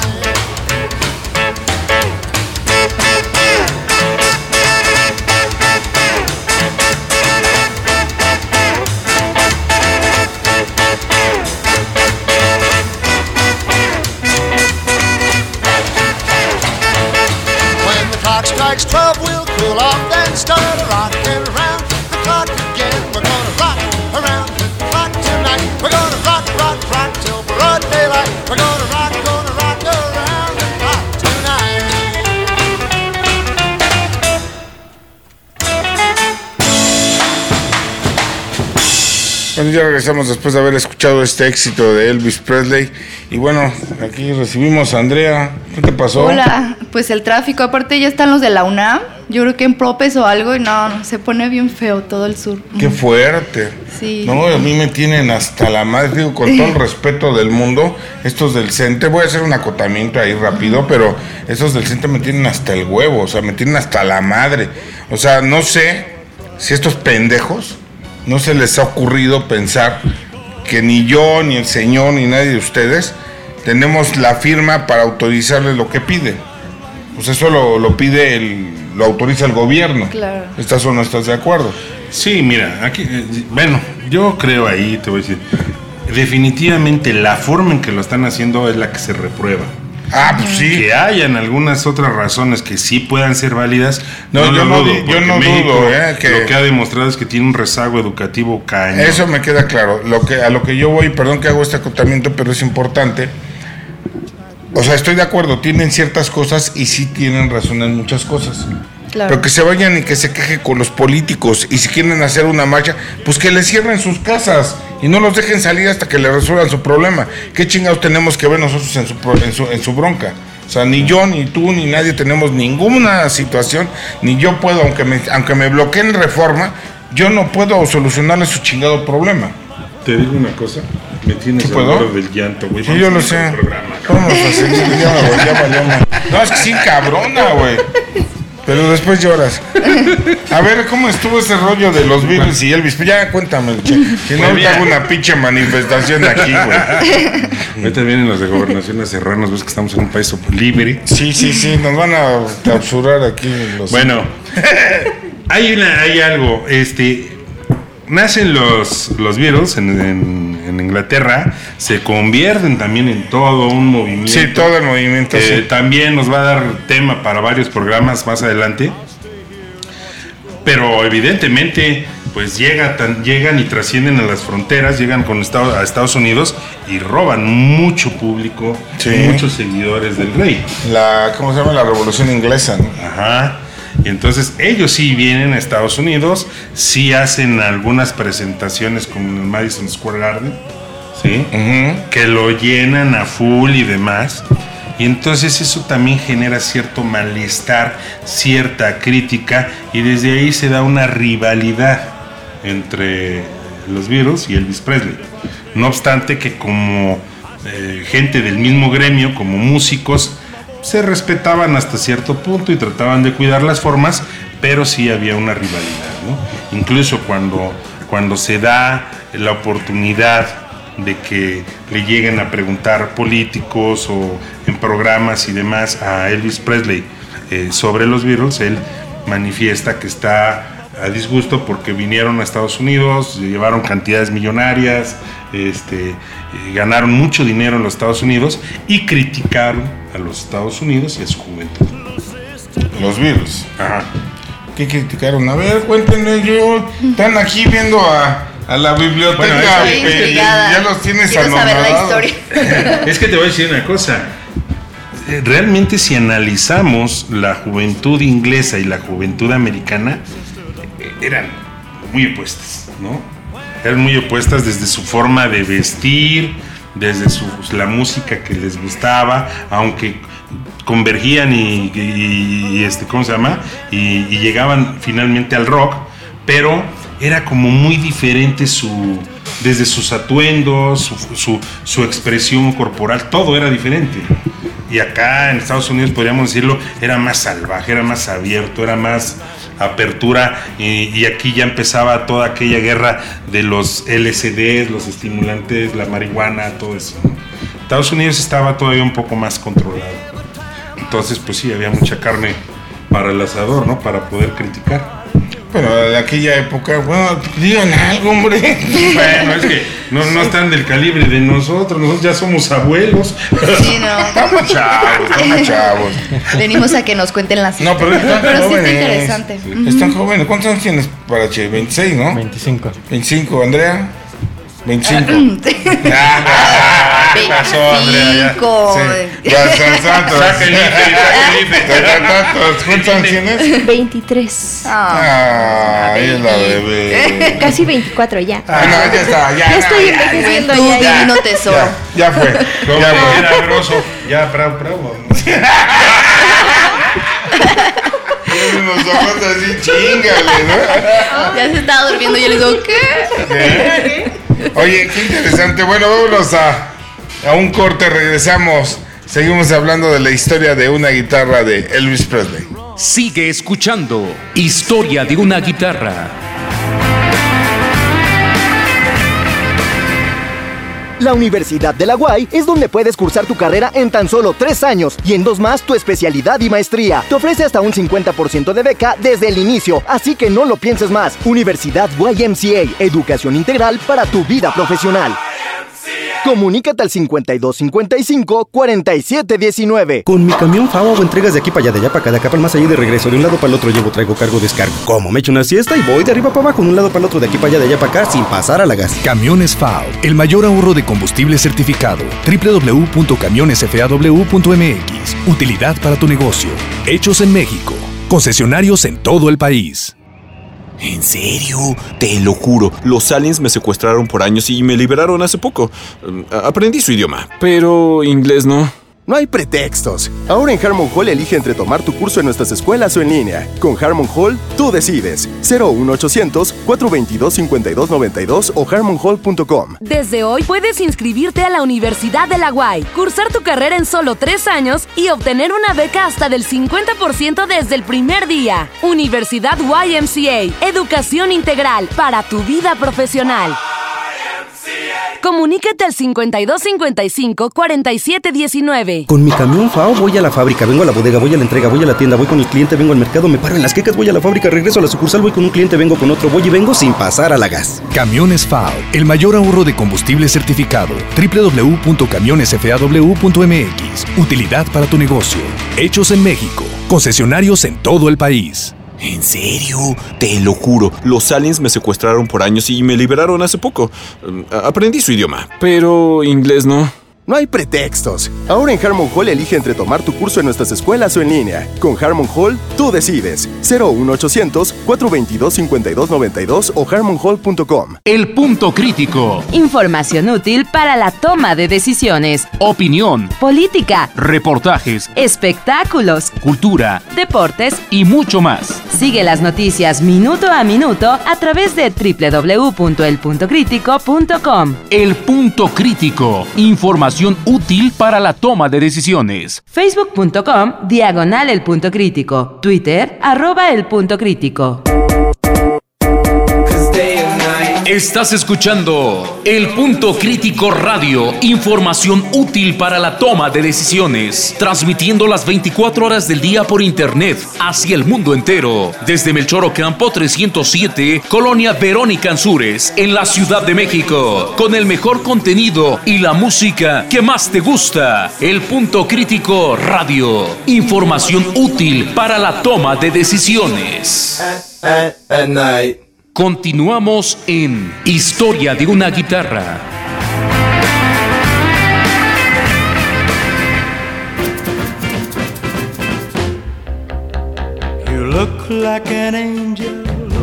When the clock strikes 12, we'll cool off, then start rocking around the clock again. We're gonna rock around the clock tonight. We're gonna rock, rock, rock till broad daylight. We're gonna rock around the clock tonight. Bueno, ya regresamos después de haber escuchado este éxito de Elvis Presley. Y bueno, aquí recibimos a Andrea. ¿Qué te pasó? Hola, pues el tráfico, aparte ya están los de la UNAM, yo creo que en Propes o algo, y no, se pone bien feo todo el sur. Qué fuerte. Sí. No, a mí me tienen hasta la madre, digo, con todo el respeto del mundo, estos del CENTE, voy a hacer un acotamiento ahí rápido, pero estos del CENTE me tienen hasta el huevo, o sea, me tienen hasta la madre. O sea, no sé si estos pendejos no se les ha ocurrido pensar que ni yo, ni el señor, ni nadie de ustedes tenemos la firma para autorizarles lo que piden. Pues eso lo pide lo autoriza el gobierno. Claro. ¿Estás o no estás de acuerdo? Sí, mira, aquí, bueno, yo creo ahí, te voy a decir, definitivamente la forma en que lo están haciendo es la que se reprueba. Ah, pues sí. Que hayan algunas otras razones que sí puedan ser válidas. No, yo no dudo, que lo que ha demostrado es que tiene un rezago educativo cañón. Eso me queda claro. A lo que yo voy, perdón que hago este acotamiento, pero es importante. O sea, estoy de acuerdo, tienen ciertas cosas y sí tienen razón en muchas cosas. Claro. Pero que se vayan y que se quejen con los políticos. Y si quieren hacer una marcha, pues que les cierren sus casas y no los dejen salir hasta que le resuelvan su problema. ¿Qué chingados tenemos que ver nosotros en su bronca? O sea, ni yo, ni tú, ni nadie tenemos ninguna situación, ni yo puedo, aunque me bloqueen Reforma, yo no puedo solucionarle su chingado problema. Te digo una cosa, me tienes al borde del llanto, güey. Sí, yo lo sé. Vamos a seguir, no, es que sí, cabrona, güey. Pero después lloras. A ver, ¿cómo estuvo ese rollo de los Beatles y Elvis? Pues ya cuéntame, che. Si no, te hago una pinche manifestación aquí, güey. Ahorita vienen los de Gobernación a cerrarnos, ves que estamos en un país libre. Sí, nos van a clausurar aquí los... Bueno, hay algo, nacen los Beatles en Inglaterra, se convierten también en todo un movimiento. Sí, todo el movimiento. Sí. También nos va a dar tema para varios programas más adelante. Pero evidentemente, pues llegan y trascienden a las fronteras, llegan a Estados Unidos y roban mucho público, muchos seguidores del rey. ¿Cómo se llama? La Revolución Inglesa, ¿no? Ajá. Y entonces ellos sí vienen a Estados Unidos, sí hacen algunas presentaciones como en el Madison Square Garden, ¿sí? Que lo llenan a full y demás. Y entonces eso también genera cierto malestar, cierta crítica, y desde ahí se da una rivalidad entre los Beatles y Elvis Presley. No obstante que como gente del mismo gremio, como músicos, se respetaban hasta cierto punto y trataban de cuidar las formas, pero sí había una rivalidad, ¿no? Incluso cuando se da la oportunidad de que le lleguen a preguntar políticos o en programas y demás a Elvis Presley sobre los Beatles, él manifiesta que está a disgusto porque vinieron a Estados Unidos, llevaron cantidades millonarias, ganaron mucho dinero en los Estados Unidos y criticaron a los Estados Unidos y a su juventud. Los Beatles. Ajá. ¿Qué criticaron? A ver, cuéntenme, están aquí viendo a la biblioteca. Bueno, ya los tienes anonadados. Es que te voy a decir una cosa. Realmente si analizamos la juventud inglesa y la juventud americana, eran muy opuestas, ¿no? Eran muy opuestas desde su forma de vestir, desde la música que les gustaba, aunque convergían y ¿cómo se llama? Y llegaban finalmente al rock, pero era como muy diferente desde sus atuendos, su expresión corporal, todo era diferente. Y acá en Estados Unidos, podríamos decirlo, era más salvaje, era más abierto, era más apertura, y aquí ya empezaba toda aquella guerra de los LSDs, los estimulantes, la marihuana, todo eso, ¿no? Estados Unidos estaba todavía un poco más controlado. Entonces, pues sí, había mucha carne para el asador, ¿no? Para poder criticar. Pero de aquella época, bueno, digan algo, hombre. Bueno, es que no están del calibre de nosotros ya somos abuelos. Sí, no. Estamos chavos. Venimos a que nos cuenten las historias. No, pero sí está interesante. Están jóvenes. ¿Cuántos años tienes, Parache? 26, ¿no? 25. 25, Andrea. 25. ¿Qué pasó, Andrea? Saca el IFE. ¿Cuántos años tienes? 23. Ahí es la bebé. Casi 24 ya. No, ya está. Ya estoy envejeciendo ya. Divino tesoro. Ya fue. Era grosso. Ya, bravo. Tiene unos ojos así, chingale, ¿no? Ya se estaba durmiendo y yo le digo, ¿qué? Oye, qué interesante. Bueno, vámonos a un corte, regresamos. Seguimos hablando de la historia de una guitarra de Elvis Presley. Sigue escuchando Historia de una guitarra. La Universidad de la UAY es donde puedes cursar tu carrera en tan solo 3 años y en 2 más tu especialidad y maestría. Te ofrece hasta un 50% de beca desde el inicio, así que no lo pienses más. Universidad YMCA, educación integral para tu vida profesional. Comunícate al 5255-4719. Con mi camión FAO hago entregas de aquí para allá, de allá para acá, de acá para el más allá y de regreso. De un lado para el otro llevo, traigo, cargo, descargo. Como me echo una siesta y voy de arriba para abajo, de un lado para el otro, de aquí para allá, de allá para acá, sin pasar a la gas. Camiones FAO, el mayor ahorro de combustible certificado. www.camionesfaw.mx. Utilidad para tu negocio. Hechos en México. Concesionarios en todo el país. ¿En serio? Te lo juro, los aliens me secuestraron por años y me liberaron hace poco. Aprendí su idioma, pero inglés no. No hay pretextos. Ahora en Harmon Hall elige entre tomar tu curso en nuestras escuelas o en línea. Con Harmon Hall, tú decides. 01800-422-5292 o harmonhall.com. Desde hoy puedes inscribirte a la Universidad de la UAY, cursar tu carrera en solo 3 años y obtener una beca hasta del 50% desde el primer día. Universidad YMCA, educación integral para tu vida profesional. Comunícate al 5255-4719. Con mi camión FAO voy a la fábrica, vengo a la bodega, voy a la entrega, voy a la tienda, voy con el cliente, vengo al mercado, me paro en las quecas, voy a la fábrica, regreso a la sucursal, voy con un cliente, vengo con otro, voy y vengo sin pasar a la gas. Camiones FAO, el mayor ahorro de combustible certificado. www.camionesfaw.mx. Utilidad para tu negocio. Hechos en México. Concesionarios en todo el país. ¿En serio? Te lo juro, los aliens me secuestraron por años y me liberaron hace poco. Aprendí su idioma, pero inglés no. No hay pretextos. Ahora en Harmon Hall elige entre tomar tu curso en nuestras escuelas o en línea. Con Harmon Hall, tú decides. 01800-422-5292 o harmonhall.com. El punto crítico. Información útil para la toma de decisiones. Opinión. Política. Reportajes. Espectáculos. Cultura. Deportes. Y mucho más. Sigue las noticias minuto a minuto a través de www.elpuntocritico.com. El punto crítico. Información útil para la toma de decisiones. Facebook.com/El Punto Crítico. Twitter @El Punto Crítico. Estás escuchando El Punto Crítico Radio, información útil para la toma de decisiones, transmitiendo las 24 horas del día por internet hacia el mundo entero, desde Melchor Ocampo 307, Colonia Verónica Ansúrez, en la Ciudad de México, con el mejor contenido y la música que más te gusta. El Punto Crítico Radio, información útil para la toma de decisiones. At night. Continuamos en Historia de una guitarra. You look like an angel.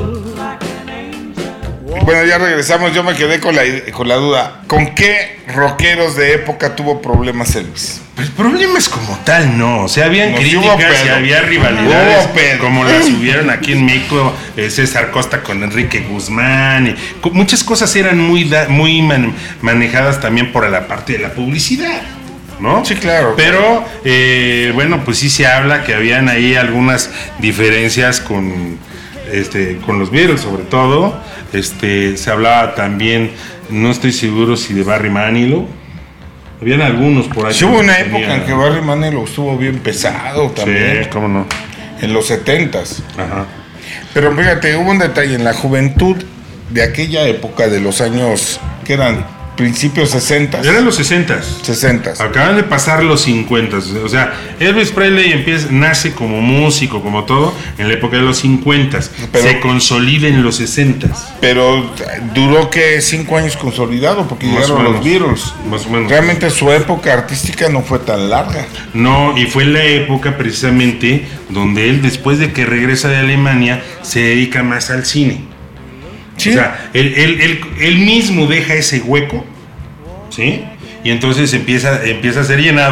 Bueno, ya regresamos. Yo me quedé con la duda. ¿Con qué rockeros de época tuvo problemas Elvis? Pues problemas como tal, no. O sea, habían críticas y había rivalidades como las hubieron aquí en México, César Costa con Enrique Guzmán. Y muchas cosas eran muy manejadas también por la parte de la publicidad, ¿no? Sí, claro. Pero, bueno, pues sí se habla que habían ahí algunas diferencias con los Beatles, sobre todo. Se hablaba también, no estoy seguro si de Barry Manilow. Habían algunos por ahí. Sí, hubo una época en que Barry Manilow estuvo bien pesado también. Sí, cómo no. En los 70s. Ajá. Pero fíjate, hubo un detalle en la juventud de aquella época de los años, que eran principios 60s. Eran los 60s. Acaban de pasar los 50s. O sea, Elvis Presley nace como músico, como todo, en la época de los 50s. Se consolida en los 60s. Pero duró que 5 años consolidado, porque más llegaron los Beatles. Más o menos. Realmente su época artística no fue tan larga. No, y fue la época precisamente donde él, después de que regresa de Alemania, se dedica más al cine. ¿Sí? O sea, él mismo deja ese hueco, ¿sí? Y entonces empieza a ser llenado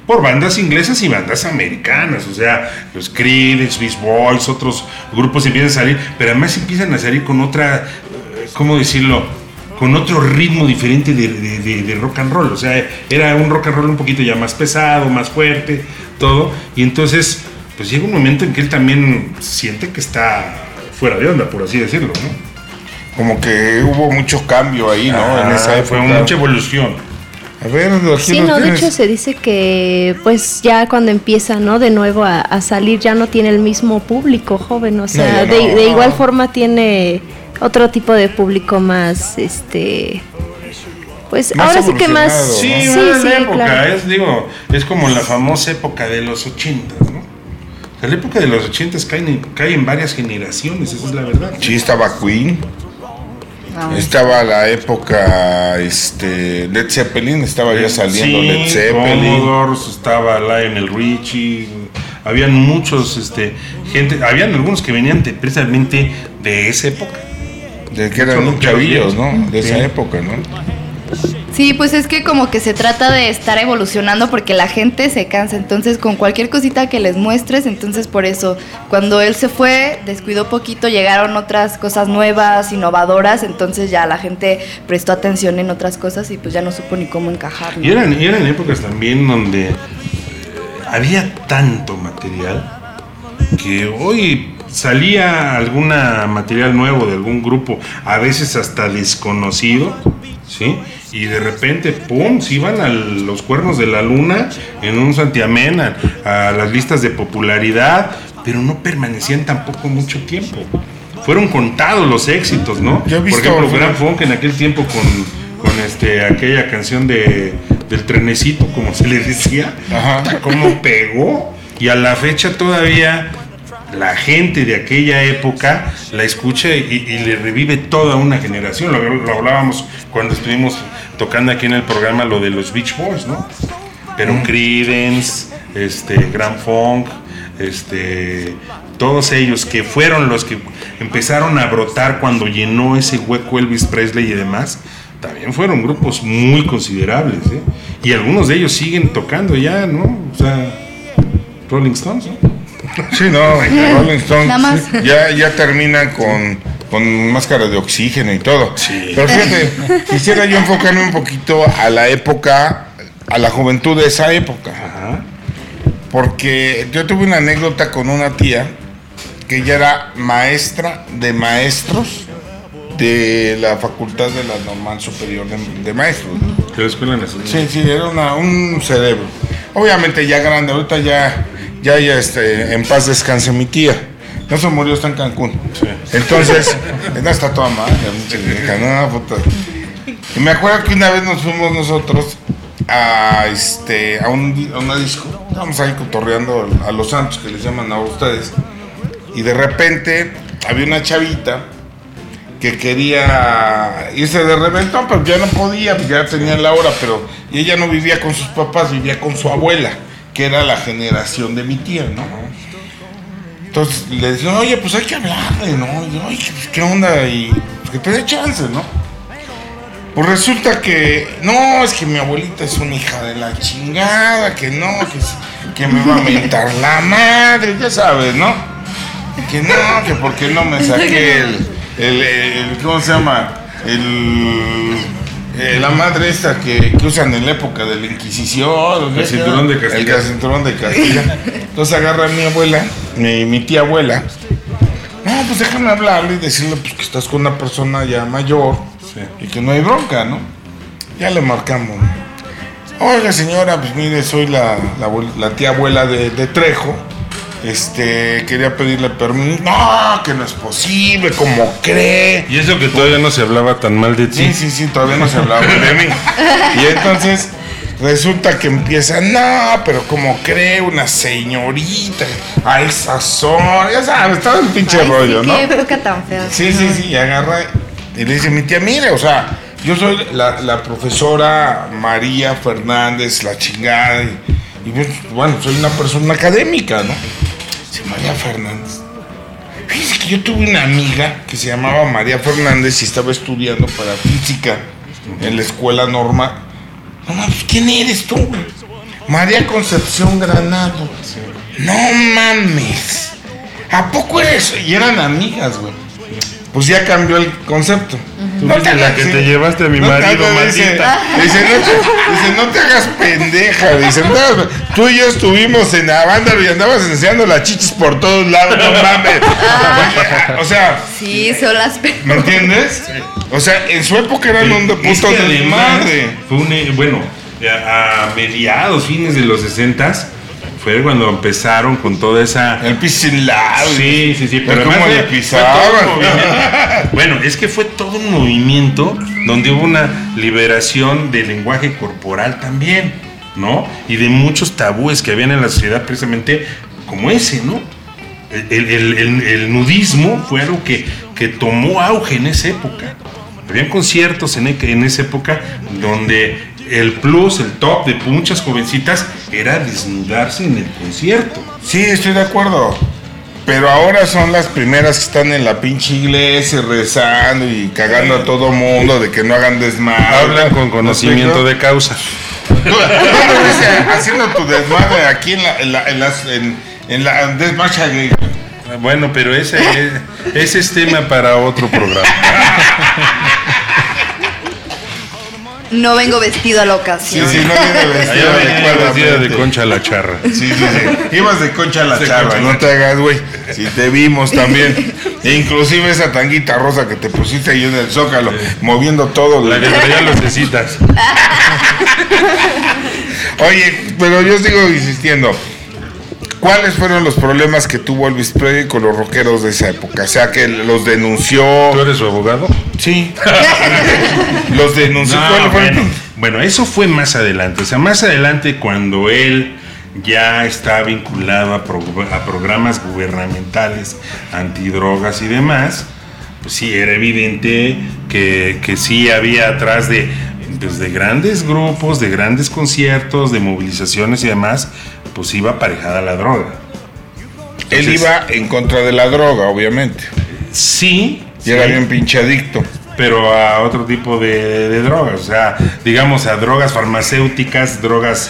por bandas inglesas y bandas americanas, o sea, los Creedence, Beach Boys, otros grupos empiezan a salir, pero además empiezan a salir con otra, ¿cómo decirlo?, con otro ritmo diferente de rock and roll, o sea, era un rock and roll un poquito ya más pesado, más fuerte, todo, y entonces, pues llega un momento en que él también siente que está fuera de onda, por así decirlo, ¿no? Como que hubo mucho cambio ahí, ¿no? En esa época. Fue mucha evolución. A ver, sí, no, de hecho se dice que pues ya cuando empieza, ¿no?, de nuevo a salir ya no tiene el mismo público joven, o sea, de igual forma tiene otro tipo de público más, pues más ahora sí que más... Sí, ¿no? sí, época, claro. Es como la famosa época de los 80, ¿no? O sea, la época de los 80 cae en varias generaciones, esa es la verdad. Sí, estaba Queen. Estaba la época Led Zeppelin, estaba ya saliendo Led Zeppelin. Commodores, estaba Lionel Richie, habían muchos habían algunos que venían precisamente de esa época. De que eran muy chavillos, ¿no? De esa época, ¿no? Sí, pues es que como que se trata de estar evolucionando porque la gente se cansa, entonces con cualquier cosita que les muestres, entonces por eso cuando él se fue, descuidó poquito, llegaron otras cosas nuevas, innovadoras, entonces ya la gente prestó atención en otras cosas y pues ya no supo ni cómo encajar, ¿no? Y eran épocas también donde había tanto material que hoy salía algún material nuevo de algún grupo, a veces hasta desconocido, ¿sí? Y de repente, ¡pum!, se iban a los cuernos de la luna en un santiamén, a las listas de popularidad, pero no permanecían tampoco mucho tiempo. Fueron contados los éxitos, ¿no? Por ejemplo, Grand Funk en aquel tiempo con aquella canción del trenecito, como se le decía, cómo pegó, y a la fecha todavía la gente de aquella época la escucha y le revive toda una generación. Lo hablábamos cuando estuvimos tocando aquí en el programa lo de los Beach Boys, ¿no? Pero Creedence, Grand Funk, todos ellos que fueron los que empezaron a brotar cuando llenó ese hueco Elvis Presley y demás, también fueron grupos muy considerables, ¿eh? Y algunos de ellos siguen tocando ya, ¿no? O sea, Rolling Stones, ¿no? Sí, no, Rolling Stones ya terminan con máscara de oxígeno y todo. Sí. Pero fíjate, quisiera yo enfocarme un poquito a la época, a la juventud de esa época. Ajá. Porque yo tuve una anécdota con una tía que ella era maestra de maestros de la Facultad de la Normal Superior de Maestros. ¿De la Escuela Nacional? Sí, era un cerebro. Obviamente ya grande, ahorita ya en paz descanse mi tía. No se murió, está en Cancún. Sí. Entonces, no está toda mal, y me acuerdo que una vez nos fuimos nosotros a una disco. Estábamos ahí cotorreando a los santos, que les llaman a ustedes. Y de repente había una chavita que quería irse de reventón, pero ya no podía, ya tenía la hora, y ella no vivía con sus papás, vivía con su abuela, que era la generación de mi tía, ¿no? Entonces le decían, oye, pues hay que hablarle, ¿no? Y yo, oye, pues, ¿qué onda? Y pues, que te dé chance, ¿no? Pues resulta que, no, es que mi abuelita es una hija de la chingada, que no, que me va a mentar la madre, ya sabes, ¿no? Que no, que porque no me saqué el ¿cómo se llama? La madre esta que usan en la época de la Inquisición, el cinturón de Castilla. El cinturón de Castilla. Entonces agarra a mi abuela, mi tía abuela. No, pues déjame hablarle y decirle pues, que estás con una persona ya mayor, sí, y que no hay bronca, ¿no? Ya le marcamos. Oiga, señora, pues mire, soy la tía abuela de Trejo. Quería pedirle permiso. No, que no es posible, ¿cómo cree? Y eso que todavía no se hablaba tan mal de ti. Sí, todavía no se hablaba de mí. Y entonces resulta que empieza, no, pero ¿cómo cree una señorita a esas horas? Ya sabes, todo el pinche rollo, sí, ¿no? Qué época tan fea. Sí, y agarra y le dice, mi tía, mire, o sea, yo soy la profesora María Fernández, la chingada, y bueno, soy una persona académica, ¿no? Dice, María Fernández. Fíjese que yo tuve una amiga que se llamaba María Fernández y estaba estudiando para física en la escuela normal. No mames, ¿quién eres tú, güey? María Concepción Granado. Sí. No mames. ¿A poco eres? Y eran amigas, güey. Pues ya cambió el concepto. Tú fuiste la que te llevaste a mi marido, maldita. Dice, no te hagas pendeja. Dice, no, tú y yo estuvimos en Avándaro y andabas enseñando las chichis por todos lados, no mames. O sea... Sí, son las... ¿Me entiendes? O sea, en su época eran un puto de madre. Fue bueno, a mediados, fines de los 60s, fue cuando empezaron con toda esa... El pisilado. Sí, pero además le pisaban. Bueno, es que fue todo un movimiento donde hubo una liberación del lenguaje corporal también, ¿no? Y de muchos tabúes que habían en la sociedad precisamente como ese, ¿no? El nudismo fue algo que tomó auge en esa época. Habían conciertos en esa época donde el plus, el top de muchas jovencitas era desnudarse en el concierto. Sí, estoy de acuerdo. Pero ahora son las primeras que están en la pinche iglesia rezando y cagando a todo mundo de que no hagan desmadre. Hablan con conocimiento de causa. Haciendo tu desmadre aquí en la desmarcha gay. Bueno, pero ese es tema para otro programa. No vengo vestido a la ocasión. Sí, no viene vestido de Concha la Charra. Sí. Ibas de Concha la Charra, no te hagas, güey. Sí, te vimos también. E inclusive esa tanguita rosa que te pusiste ahí en el Zócalo, moviendo todo. La que traía lucecitas. Oye, pero yo sigo insistiendo. ¿Cuáles fueron los problemas que tuvo Elvis Presley con los rockeros de esa época? O sea, que los denunció... ¿Tú eres su abogado? Sí. Los denunció. Bueno, eso fue más adelante. O sea, más adelante cuando él ya está vinculado a programas gubernamentales, antidrogas y demás, pues sí, era evidente que sí había atrás de grandes grupos, de grandes conciertos, de movilizaciones y demás, pues iba aparejada la droga. Entonces, él iba en contra de la droga, obviamente. Sí. Y era bien pinche adicto. Pero a otro tipo de drogas, o sea, digamos a drogas farmacéuticas, drogas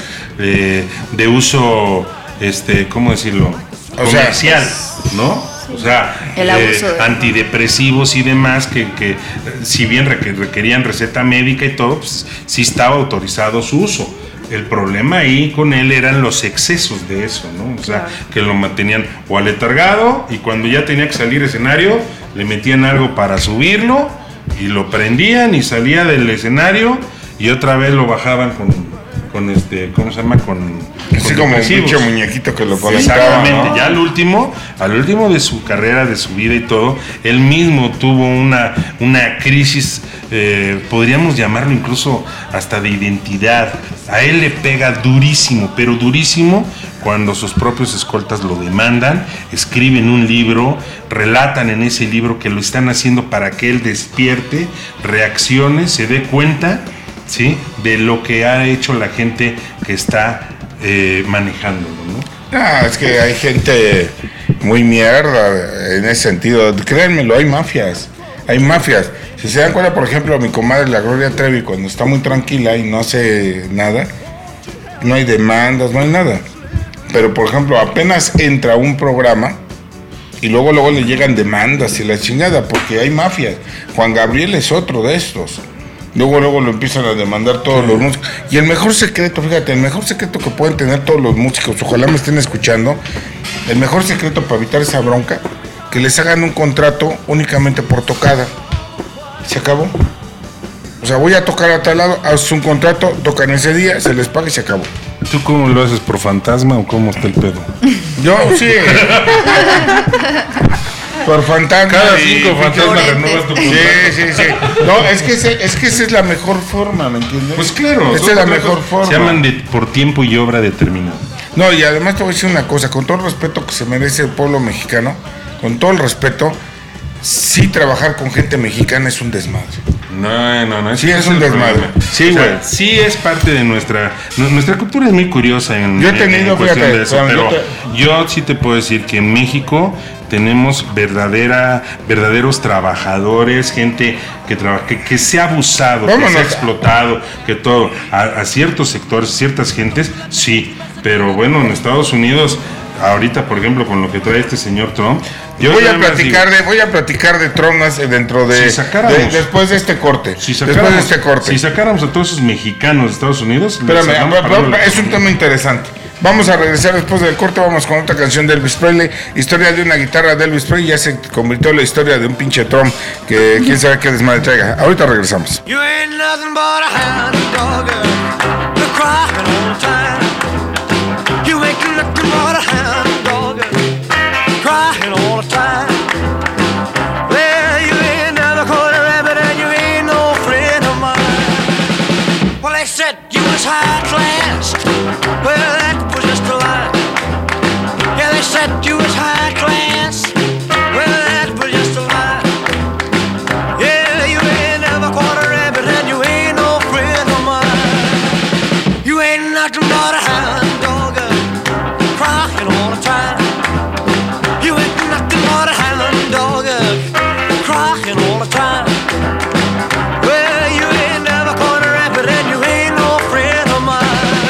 de uso, ¿cómo decirlo? Comercial, ¿no? O sea, antidepresivos y demás que si bien requerían receta médica y todo, pues sí estaba autorizado su uso. El problema ahí con él eran los excesos de eso, ¿no? O sea, que lo mantenían o aletargado y cuando ya tenía que salir escenario, le metían algo para subirlo y lo prendían y salía del escenario y otra vez lo bajaban con ¿cómo se llama? Así como un pinche muñequito que lo conectaba. Exactamente, ¿no? Ya al último de su carrera, de su vida y todo, él mismo tuvo una crisis, podríamos llamarlo incluso hasta de identidad. A él le pega durísimo, pero durísimo, cuando sus propios escoltas lo demandan, escriben un libro, relatan en ese libro que lo están haciendo para que él despierte, reaccione, se dé cuenta, ¿sí?, de lo que ha hecho la gente que está manejándolo, ¿no? Es que hay gente muy mierda en ese sentido. Créanmelo, hay mafias. Si se dan cuenta, por ejemplo, mi comadre la Gloria Trevi, cuando está muy tranquila y no hace nada, no hay demandas, no hay nada. Pero, por ejemplo, apenas entra un programa y luego le llegan demandas y la chingada, porque hay mafias. Juan Gabriel es otro de estos. Luego lo empiezan a demandar todos los músicos. Y el mejor secreto, fíjate, el mejor secreto que pueden tener todos los músicos, ojalá me estén escuchando, el mejor secreto para evitar esa bronca, que les hagan un contrato únicamente por tocada. Se acabó. O sea, voy a tocar a tal lado, haces un contrato, tocan ese día, se les paga y se acabó. ¿Tú cómo lo haces? ¿Por fantasma o cómo está el pedo? Yo sí. Por fantasma. Cada 5 fantasmas renuevas tu contrato. Sí. No, es que esa es la mejor forma, ¿me entiendes? Pues claro. Esa es la mejor forma. Se llaman por tiempo y obra determinada. No, y además te voy a decir una cosa, con todo el respeto que se merece el pueblo mexicano, con todo el respeto, sí trabajar con gente mexicana es un desmadre. No. Sí, es un desmadre. Sí, güey. Sí, es parte de nuestra cultura, es muy curiosa yo he tenido, cuestión de eso, pero yo sí te puedo decir que en México tenemos verdaderos trabajadores, gente que se ha abusado, que se ha explotado, que todo, a ciertos sectores, ciertas gentes, sí, pero bueno, en Estados Unidos, ahorita, por ejemplo, con lo que trae este señor Trump, voy a platicar de Trump dentro de, después de este corte. Si sacáramos a todos esos mexicanos de Estados Unidos, espérame, es un tema interesante. Vamos a regresar después del corte, vamos con otra canción de Elvis Presley, historia de una guitarra de Elvis Presley, ya se convirtió en la historia de un pinche Trump que quién sabe qué desmadre traiga. Ahorita regresamos. You ain't nothing but a hound dog, you're crying all the time. You ain't nothing but a hound dog, crying all the time. Well, you ain't never caught a rabbit and you ain't no friend of mine. Well, they said you was high class. Well, that was just a lie. Yeah, they said you was high class. Well, that was just a lie. Yeah, you ain't never caught a rabbit and you ain't no friend of mine. You ain't nothing but a hound dog, crying all the time. You ain't nothing but a hound dog, crying all the time. Well, you ain't never caught a rabbit and you ain't no friend of mine.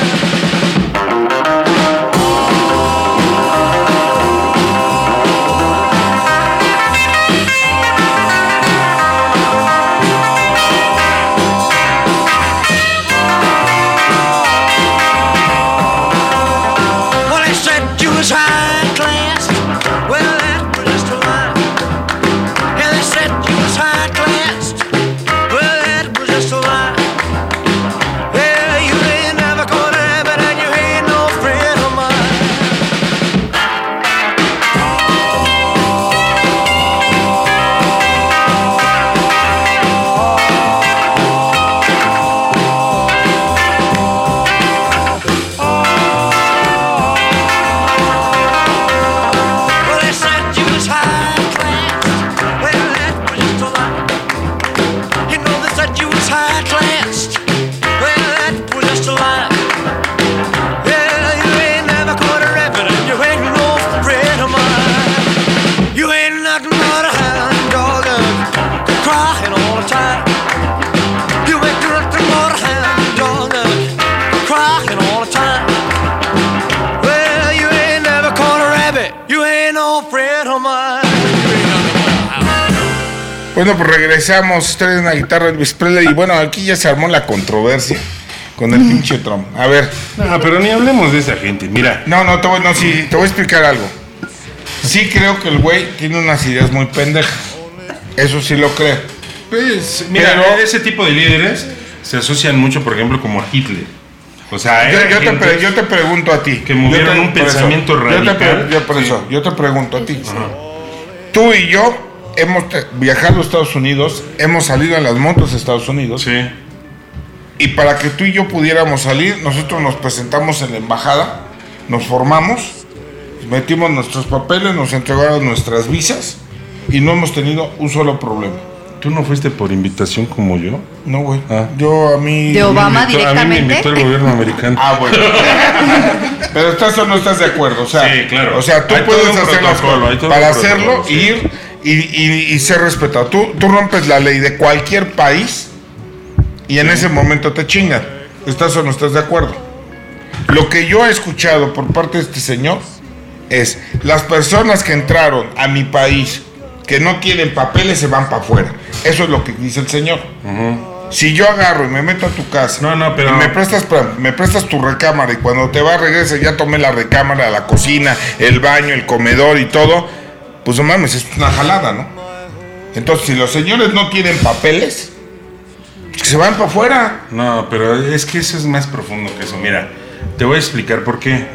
Bueno, pues regresamos, historia de una guitarra de Elvis Presley. Y bueno, aquí ya se armó la controversia con el pinche Trump. A ver. No, pero ni hablemos de esa gente, mira. Te voy a explicar algo. Sí creo que el güey tiene unas ideas muy pendejas. Eso sí lo creo. Pues, mira, pero ese tipo de líderes se asocian mucho, por ejemplo, como a Hitler. O sea, yo te pregunto a ti. Que movieron un pensamiento radical. Yo te pregunto a ti. Tú y yo hemos viajado a Estados Unidos, hemos salido en las motos de Estados Unidos. Sí. Y para que tú y yo pudiéramos salir, nosotros nos presentamos en la embajada, nos formamos, metimos nuestros papeles, nos entregaron nuestras visas y no hemos tenido un solo problema. ¿Tú no fuiste por invitación como yo? No, güey. Yo a mí... ¿De Obama directamente? A mí me invitó el gobierno americano. Bueno. Pero ¿estás o no estás de acuerdo? O sea, sí, claro. O sea, tú puedes hacer las cosas para hacerlo, sí. Ir y ser respetado. Tú rompes la ley de cualquier país y en ese momento te chingan. ¿Estás o no estás de acuerdo? Lo que yo he escuchado por parte de este señor es: las personas que entraron a mi país que no tienen papeles se van para afuera. Eso es lo que dice el señor. Si yo agarro y me meto a tu casa pero... y me prestas tu recámara y cuando te vas regresas ya tomé la recámara, la cocina, el baño, el comedor y todo, pues no mames, es una jalada, ¿no? Entonces, si los señores no tienen papeles, que se van para afuera. No, pero es que eso es más profundo que eso. Mira, te voy a explicar por qué.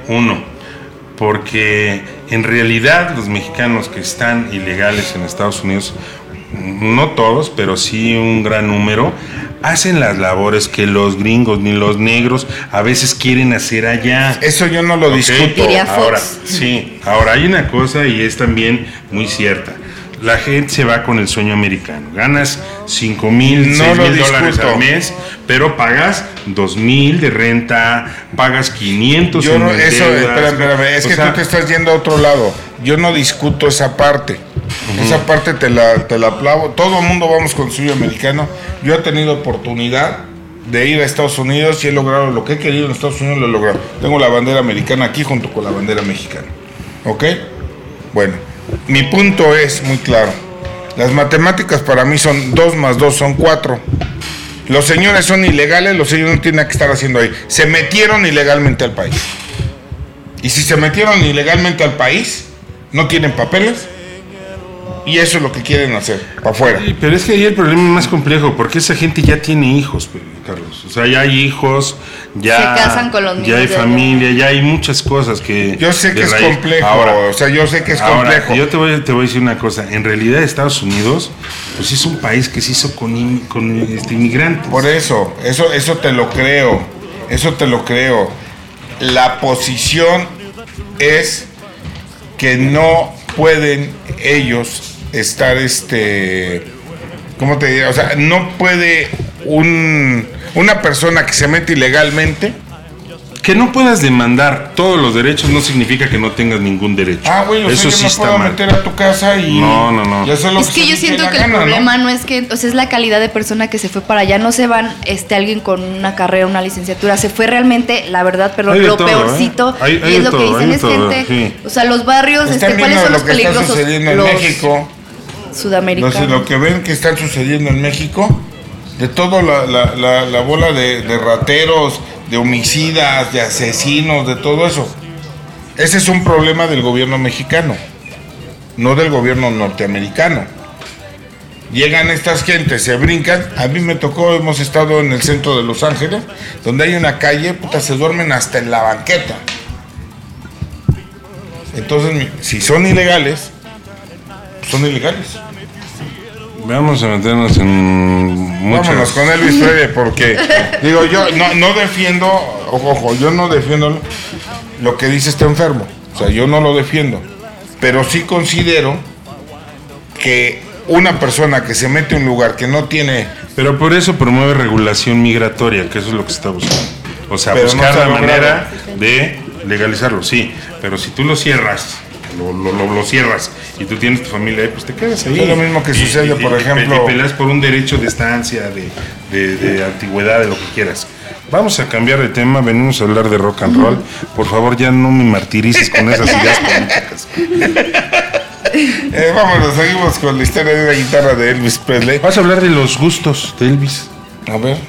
Porque en realidad los mexicanos que están ilegales en Estados Unidos, no todos, pero sí un gran número, hacen las labores que los gringos ni los negros a veces quieren hacer allá. Eso yo no lo discuto. Diría Fox. Ahora, sí, ahora hay una cosa y es también muy cierta. la gente se va con el sueño americano. Ganas $5,000, $6,000 al mes, pero pagas $2,000 de renta, pagas $500 Yo no, en eso, deudas. espérame, es O que sea, tú te estás yendo a otro lado. Yo no discuto esa parte. Esa parte te la aplaudo. Todo el mundo vamos con sueño americano. Yo he tenido oportunidad de ir a Estados Unidos y he logrado lo que he querido en Estados Unidos, lo he logrado. Tengo la bandera americana aquí junto con la bandera mexicana. ¿Ok? Bueno, mi punto es muy claro. Las matemáticas para mí son 2 más 2 son 4. Los señores son ilegales, los señores no tienen que estar haciendo ahí. Se metieron ilegalmente al país. Y si se metieron ilegalmente al país, no tienen papeles. Y eso es lo que quieren hacer, para afuera. Sí, pero es que ahí el problema es más complejo, porque esa gente ya tiene hijos, Carlos. O sea, ya hay hijos, ya, se casan con los niños, ya hay familia, ya hay muchas cosas que... Yo sé que es raíz. complejo, ahora, o sea, yo sé que es ahora, complejo. Yo te voy a decir una cosa. En realidad Estados Unidos, pues es un país que se hizo con inmigrantes. Por eso te lo creo. Eso te lo creo. La posición es que no pueden ellos estar ¿cómo te diría? O sea, no puede una persona que se mete ilegalmente. Que no puedas demandar todos los derechos no significa que no tengas ningún derecho. Bueno, eso yo sí me está puedo mal. meter a tu casa y... No. y hacer lo Es que yo siento que el problema no es que, o sea, es la calidad de persona que se fue para allá. No se van alguien con una carrera, una licenciatura. Se fue realmente, la verdad, pero Hay de lo todo, peorcito. Hay y es de lo que todo, dicen, hay de es todo, gente, sí. o sea, los barrios, Están ¿cuáles son viendo los lo que está peligrosos? sucediendo en Los México. Sudamericanos. Lo que ven que están sucediendo en México, de toda la bola de rateros, de homicidas, de asesinos, de todo eso. Ese es un problema del gobierno mexicano, no del gobierno norteamericano. Llegan estas gentes, se brincan. A mí me tocó, hemos estado en el centro de Los Ángeles, donde hay una calle, se duermen hasta en la banqueta. Entonces, si son ilegales, son ilegales. Vamos a meternos en muchas... Vámonos con Elvis Presley, porque digo, yo no defiendo, ojo, yo no defiendo lo que dice este enfermo, o sea, yo no lo defiendo, pero sí considero que una persona que se mete a un lugar que no tiene... Pero por eso promueve regulación migratoria, que eso es lo que se está buscando. O sea, Pero buscar no se ha la manera logrado. de legalizarlo, sí, pero si tú lo cierras, lo cierras y tú tienes tu familia ahí, pues te quedas ahí. Es lo mismo que sucede, por ejemplo... Y peleas por un derecho de estancia, de antigüedad, de lo que quieras. Vamos a cambiar de tema, venimos a hablar de rock and roll. Por favor, ya no me martirices con esas ideas políticas. Vámonos, seguimos con la historia de una guitarra de Elvis Presley. Vas a hablar de los gustos de Elvis. A ver.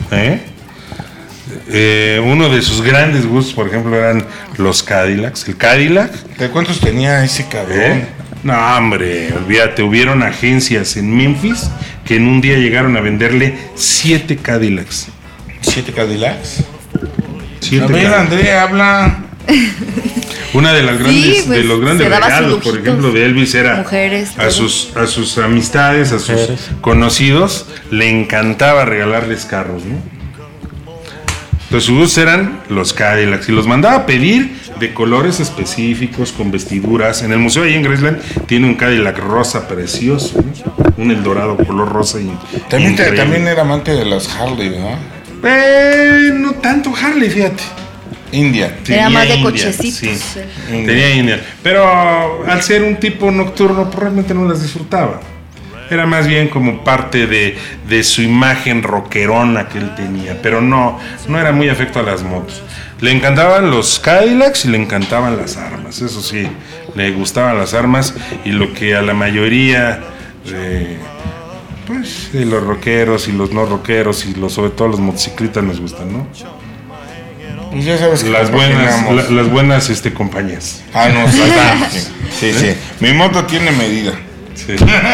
Uno de sus grandes gustos, por ejemplo, eran los Cadillacs. El Cadillac. ¿De cuántos tenía ese cabrón? No, hombre, olvídate. Hubieron agencias en Memphis que en un día llegaron a venderle 7 Cadillacs. ¿7 Cadillacs? 7 a ver, Cadillacs. Andrea, habla. Una de las grandes, pues, de los grandes se daba sus regalos, por lujitos. ejemplo, de Elvis era Mujeres, a sus amistades, a sus Mujeres. conocidos, le encantaba regalarles carros, ¿no? Entonces sus gustos eran los Cadillacs y los mandaba a pedir de colores específicos, con vestiduras. En el museo ahí en Graceland tiene un Cadillac rosa precioso, ¿no? Un Eldorado color rosa y También era amante de las Harley, ¿no? no tanto Harley, fíjate. India. Era más de India, cochecitos. sí. Sí. Tenía India. Pero al ser un tipo nocturno, pues realmente no las disfrutaba. Era más bien como parte de su imagen rockerona que él tenía. Pero no era muy afecto a las motos. Le encantaban los Cadillacs y le encantaban las armas. Eso sí, le gustaban las armas. Y lo que a la mayoría de los rockeros y los no rockeros y sobre todo los motociclistas les gustan, ¿no? Y ya sabes que Las buenas compañías. No, sí. Sí. Mi moto tiene medida. Sí.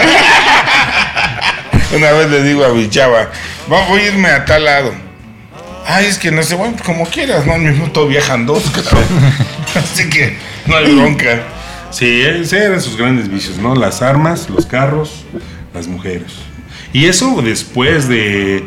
Una vez le digo a mi chava, voy a irme a tal lado. Es que no sé, bueno, como quieras, ¿no? En mi moto viajan 2, cabrón. Así que no hay bronca. Sí, ese eran sus grandes vicios, ¿no? Las armas, los carros, las mujeres. Y eso después de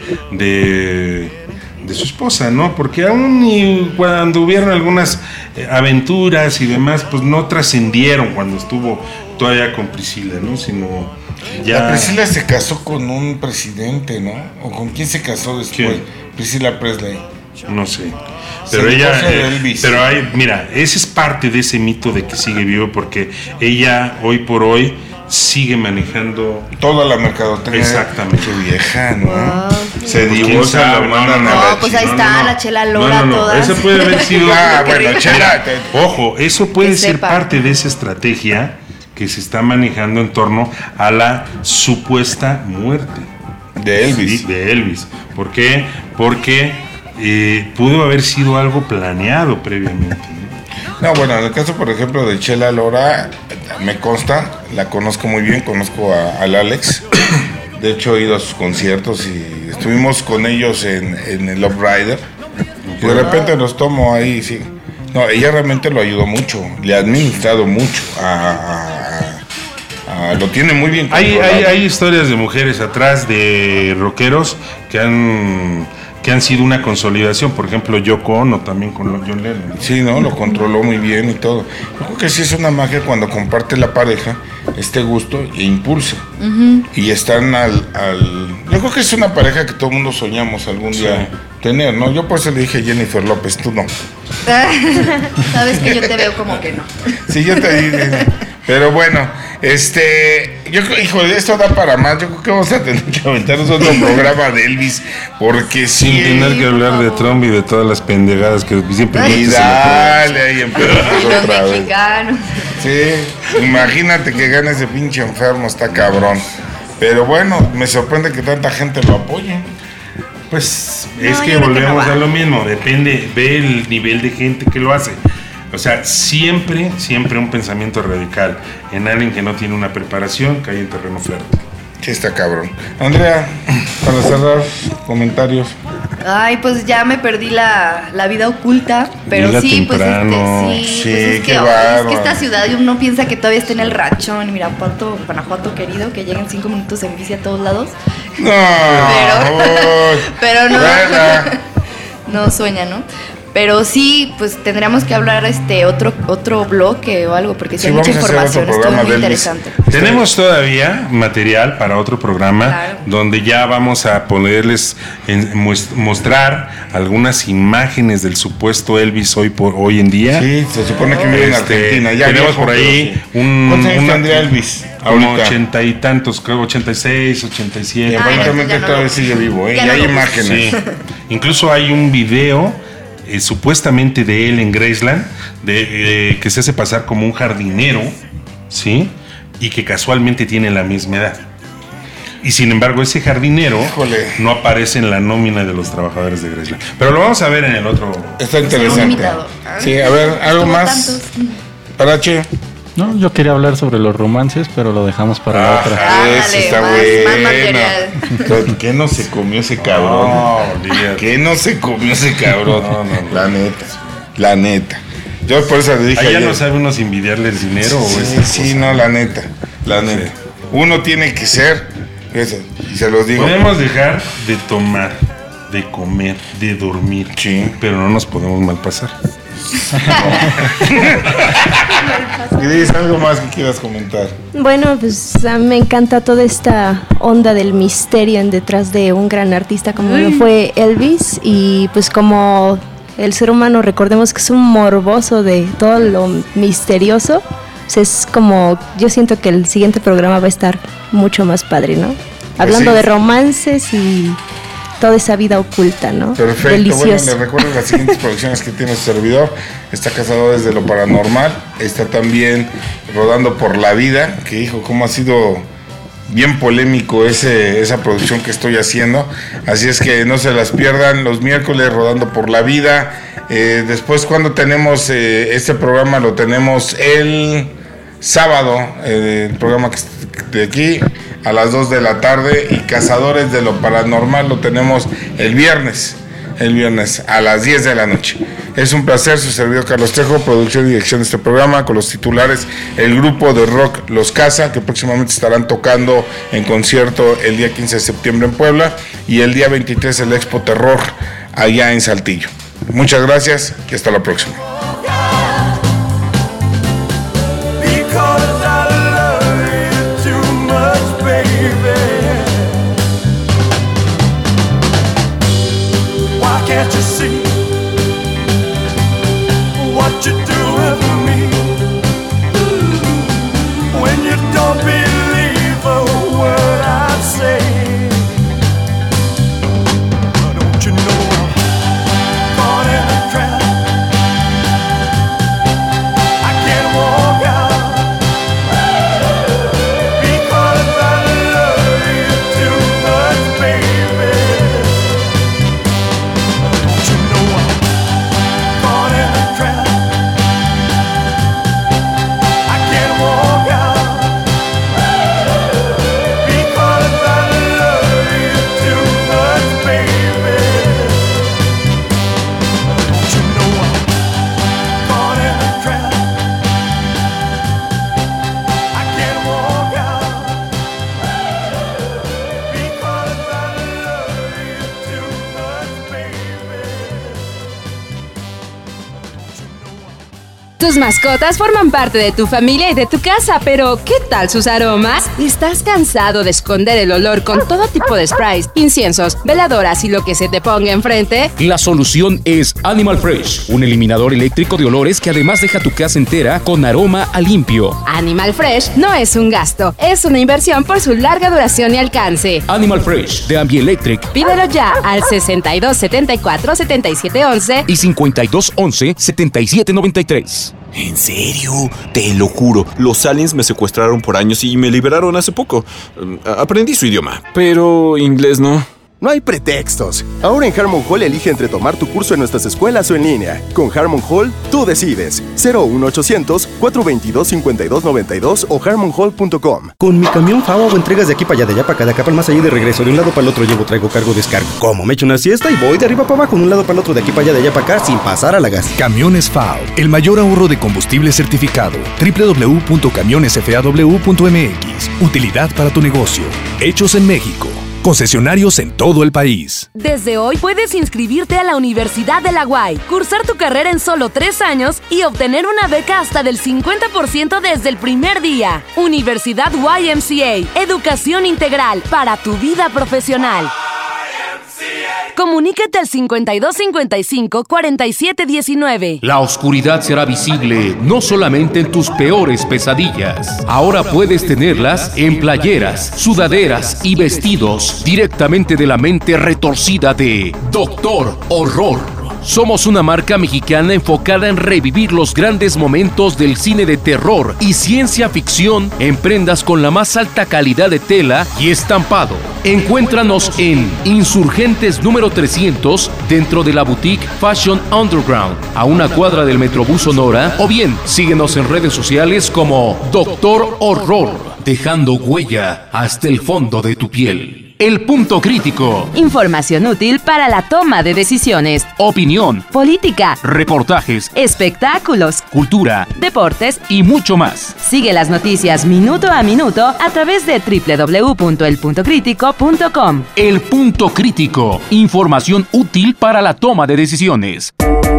su esposa, ¿no? Porque aún y cuando hubieron algunas aventuras y demás, pues no trascendieron cuando estuvo todavía con Priscila, ¿no? Sino Ya. La Priscila se casó con un presidente, ¿no? ¿O con quién se casó después? ¿Quién? Priscila Presley. No sé. Pero Sí, ella, cosa de Elvis. pero hay, mira, ese es parte de ese mito de que sigue vivo porque ella hoy por hoy sigue manejando toda la mercadotecnia. Exactamente. Qué vieja, ¿no? Wow. Se Pues, divorcia, ¿quién la sabe? mandan a No, la pues ahí chingada. está la Chela Lora, todas. Eso puede haber sido. Bueno, Chela. Ojo, eso puede Que ser sepa. parte de esa estrategia que se está manejando en torno a la supuesta muerte de Elvis. Sí, de Elvis. ¿Por qué? Porque pudo haber sido algo planeado previamente. No, bueno, en el caso, por ejemplo, de Chela Lora, me consta, la conozco muy bien, conozco al Alex. De hecho, he ido a sus conciertos y estuvimos con ellos en el Love Rider. Y de repente los tomo ahí, sí. No, ella realmente lo ayudó mucho, le ha administrado mucho. Lo tiene muy bien controlado. Hay historias de mujeres atrás de rockeros que han sido una consolidación. Por ejemplo, Yoko Ono también con John Lennon. Sí, ¿no? Lo controló muy bien y todo. Yo creo que sí es una magia cuando comparte la pareja este gusto e impulsa. Y están yo creo que es una pareja que todo el mundo soñamos algún día tener, ¿no? Yo por eso le dije Jennifer López, tú no. Sabes que yo te veo como que no. Sí, yo te dije. Pero bueno, híjole, esto da para más. Yo creo que vamos a tener que aventarnos otro programa de Elvis, porque sin sí, tener que hablar de Trump y de todas las pendejadas que siempre y dale ahí empezamos Los otra vez. mexicanos. Sí, imagínate que gane ese pinche enfermo, está cabrón. Pero bueno, me sorprende que tanta gente lo apoye. Pues es que volvemos a lo mismo, depende, ve el nivel de gente que lo hace. O sea, siempre un pensamiento radical en alguien que no tiene una preparación cae en terreno fértil. Sí, está cabrón. Andrea, para cerrar, comentarios. Ay, pues ya me perdí la vida oculta, pero Llega sí, pues temprano. sí, Sí, pues es qué que, bárbaro. es que esta ciudad uno piensa que todavía está en el rancho, en Irapuato, Guanajuato querido, que llegan 5 minutos en bici a todos lados. No, Pero no, buena. no sueña, ¿no? Pero sí, pues tendríamos que hablar otro bloque o algo, porque sí hay mucha vamos a hacer otro información, estuvo programa muy de Elvis. interesante. Tenemos todavía material para otro programa, Claro. donde ya vamos a poderles mostrar algunas imágenes del supuesto Elvis hoy en día. Sí, se supone que vive en Argentina. Ya tenemos viejo, por ahí pero sí. ¿Cuántos años tendría Elvis como ahorita? 80 y tantos, creo 86, 87. Y aparentemente ya no todavía lo- sigue vivo, ¿eh? ya Y no hay lo- imágenes. Sí. Incluso hay un video supuestamente de él en Graceland, que se hace pasar como un jardinero, ¿sí? Y que casualmente tiene la misma edad. Y sin embargo, ese jardinero Híjole. no aparece en la nómina de los trabajadores de Graceland. Pero lo vamos a ver en el otro. Está Un interesante. imitador. Sí, a ver, algo Como más. tantos. Parache. No, yo quería hablar sobre los romances, pero lo dejamos para la otra. Ándale, Eso está más bueno. material. ¿Qué no se comió ese cabrón? No, olvídate. ¿Qué no se comió ese cabrón? La neta. La neta. Yo por eso le dije ¿Allá ayer. no sabe uno si envidiarle el dinero o Sí, esa sí, cosa? no, la neta. La neta. Uno tiene que ser. Y se los digo. Podemos dejar de tomar, de comer, de dormir, Sí. pero no nos podemos malpasar. Gris, algo más que quieras comentar. Bueno, pues a mí me encanta toda esta onda del misterio en detrás de un gran artista como lo fue Elvis, y pues como el ser humano, recordemos que es un morboso de todo lo misterioso. Pues es como, yo siento que el siguiente programa va a estar mucho más padre, ¿no? Hablando sí. de romances y toda esa vida oculta, ¿no? Perfecto. Bueno, Delicioso. les recuerdo las siguientes producciones que tiene su servidor. Está casado desde lo paranormal. Está también Rodando por la Vida, que hijo, cómo ha sido bien polémico esa producción que estoy haciendo. Así es que no se las pierdan los miércoles, Rodando por la Vida. Después, cuando tenemos este programa, lo tenemos el sábado, el programa que de aquí a las 2 de la tarde, y Cazadores de lo Paranormal lo tenemos el viernes a las 10 de la noche. Es un placer, su servidor Carlos Trejo, producción y dirección de este programa, con los titulares: el grupo de rock Los Casa, que próximamente estarán tocando en concierto el día 15 de septiembre en Puebla, y el día 23 el Expo Terror allá en Saltillo. Muchas gracias y hasta la próxima. Because I love you too much, baby. Tus mascotas forman parte de tu familia y de tu casa, pero ¿qué tal sus aromas? ¿Estás cansado de esconder el olor con todo tipo de sprays, inciensos, veladoras y lo que se te ponga enfrente? La solución es Animal Fresh, un eliminador eléctrico de olores que además deja tu casa entera con aroma a limpio. Animal Fresh no es un gasto, es una inversión por su larga duración y alcance. Animal Fresh de Ambielectric. Pídelo ya al 6274-7711 y 5211-7793. ¿En serio? Te lo juro, los aliens me secuestraron por años y me liberaron hace poco. Aprendí su idioma, pero inglés no. No hay pretextos. Ahora en Harmon Hall elige entre tomar tu curso en nuestras escuelas o en línea. Con Harmon Hall, tú decides. 01800-422-5292 o harmonhall.com. Con mi camión FAO hago entregas de aquí para allá, de allá para acá, de acá para el más allá y de regreso. De un lado para el otro llevo, traigo, cargo, descargo. Como me echo una siesta y voy de arriba para abajo, de un lado para el otro, de aquí para allá, de allá para acá, sin pasar a la gas. Camiones FAO, el mayor ahorro de combustible certificado. www.camionesfaw.mx. Utilidad para tu negocio. Hechos en México. Concesionarios en todo el país. Desde hoy puedes inscribirte a la Universidad de la UAY, cursar tu carrera en solo 3 años y obtener una beca hasta del 50% desde el primer día. Universidad YMCA, educación integral para tu vida profesional. Comunícate al 5255-4719. La oscuridad será visible no solamente en tus peores pesadillas. Ahora puedes tenerlas en playeras, sudaderas y vestidos directamente de la mente retorcida de Doctor Horror. Somos una marca mexicana enfocada en revivir los grandes momentos del cine de terror y ciencia ficción en prendas con la más alta calidad de tela y estampado. Encuéntranos en Insurgentes número 300 dentro de la boutique Fashion Underground, a una cuadra del Metrobús Sonora, o bien síguenos en redes sociales como Doctor Horror, dejando huella hasta el fondo de tu piel. El Punto Crítico. Información útil para la toma de decisiones. Opinión. Política. Reportajes. Espectáculos. Cultura. Deportes. Y mucho más. Sigue las noticias minuto a minuto a través de www.elpuntocritico.com. El Punto Crítico. Información útil para la toma de decisiones.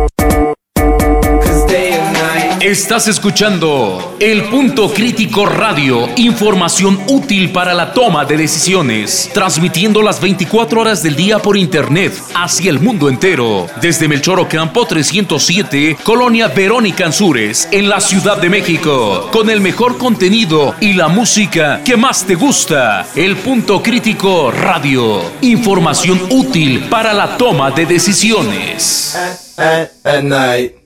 Estás escuchando El Punto Crítico Radio, información útil para la toma de decisiones, transmitiendo las 24 horas del día por internet hacia el mundo entero, desde Melchor Ocampo 307, Colonia Verónica Ansúrez, en la Ciudad de México, con el mejor contenido y la música que más te gusta. El Punto Crítico Radio, información útil para la toma de decisiones. At night.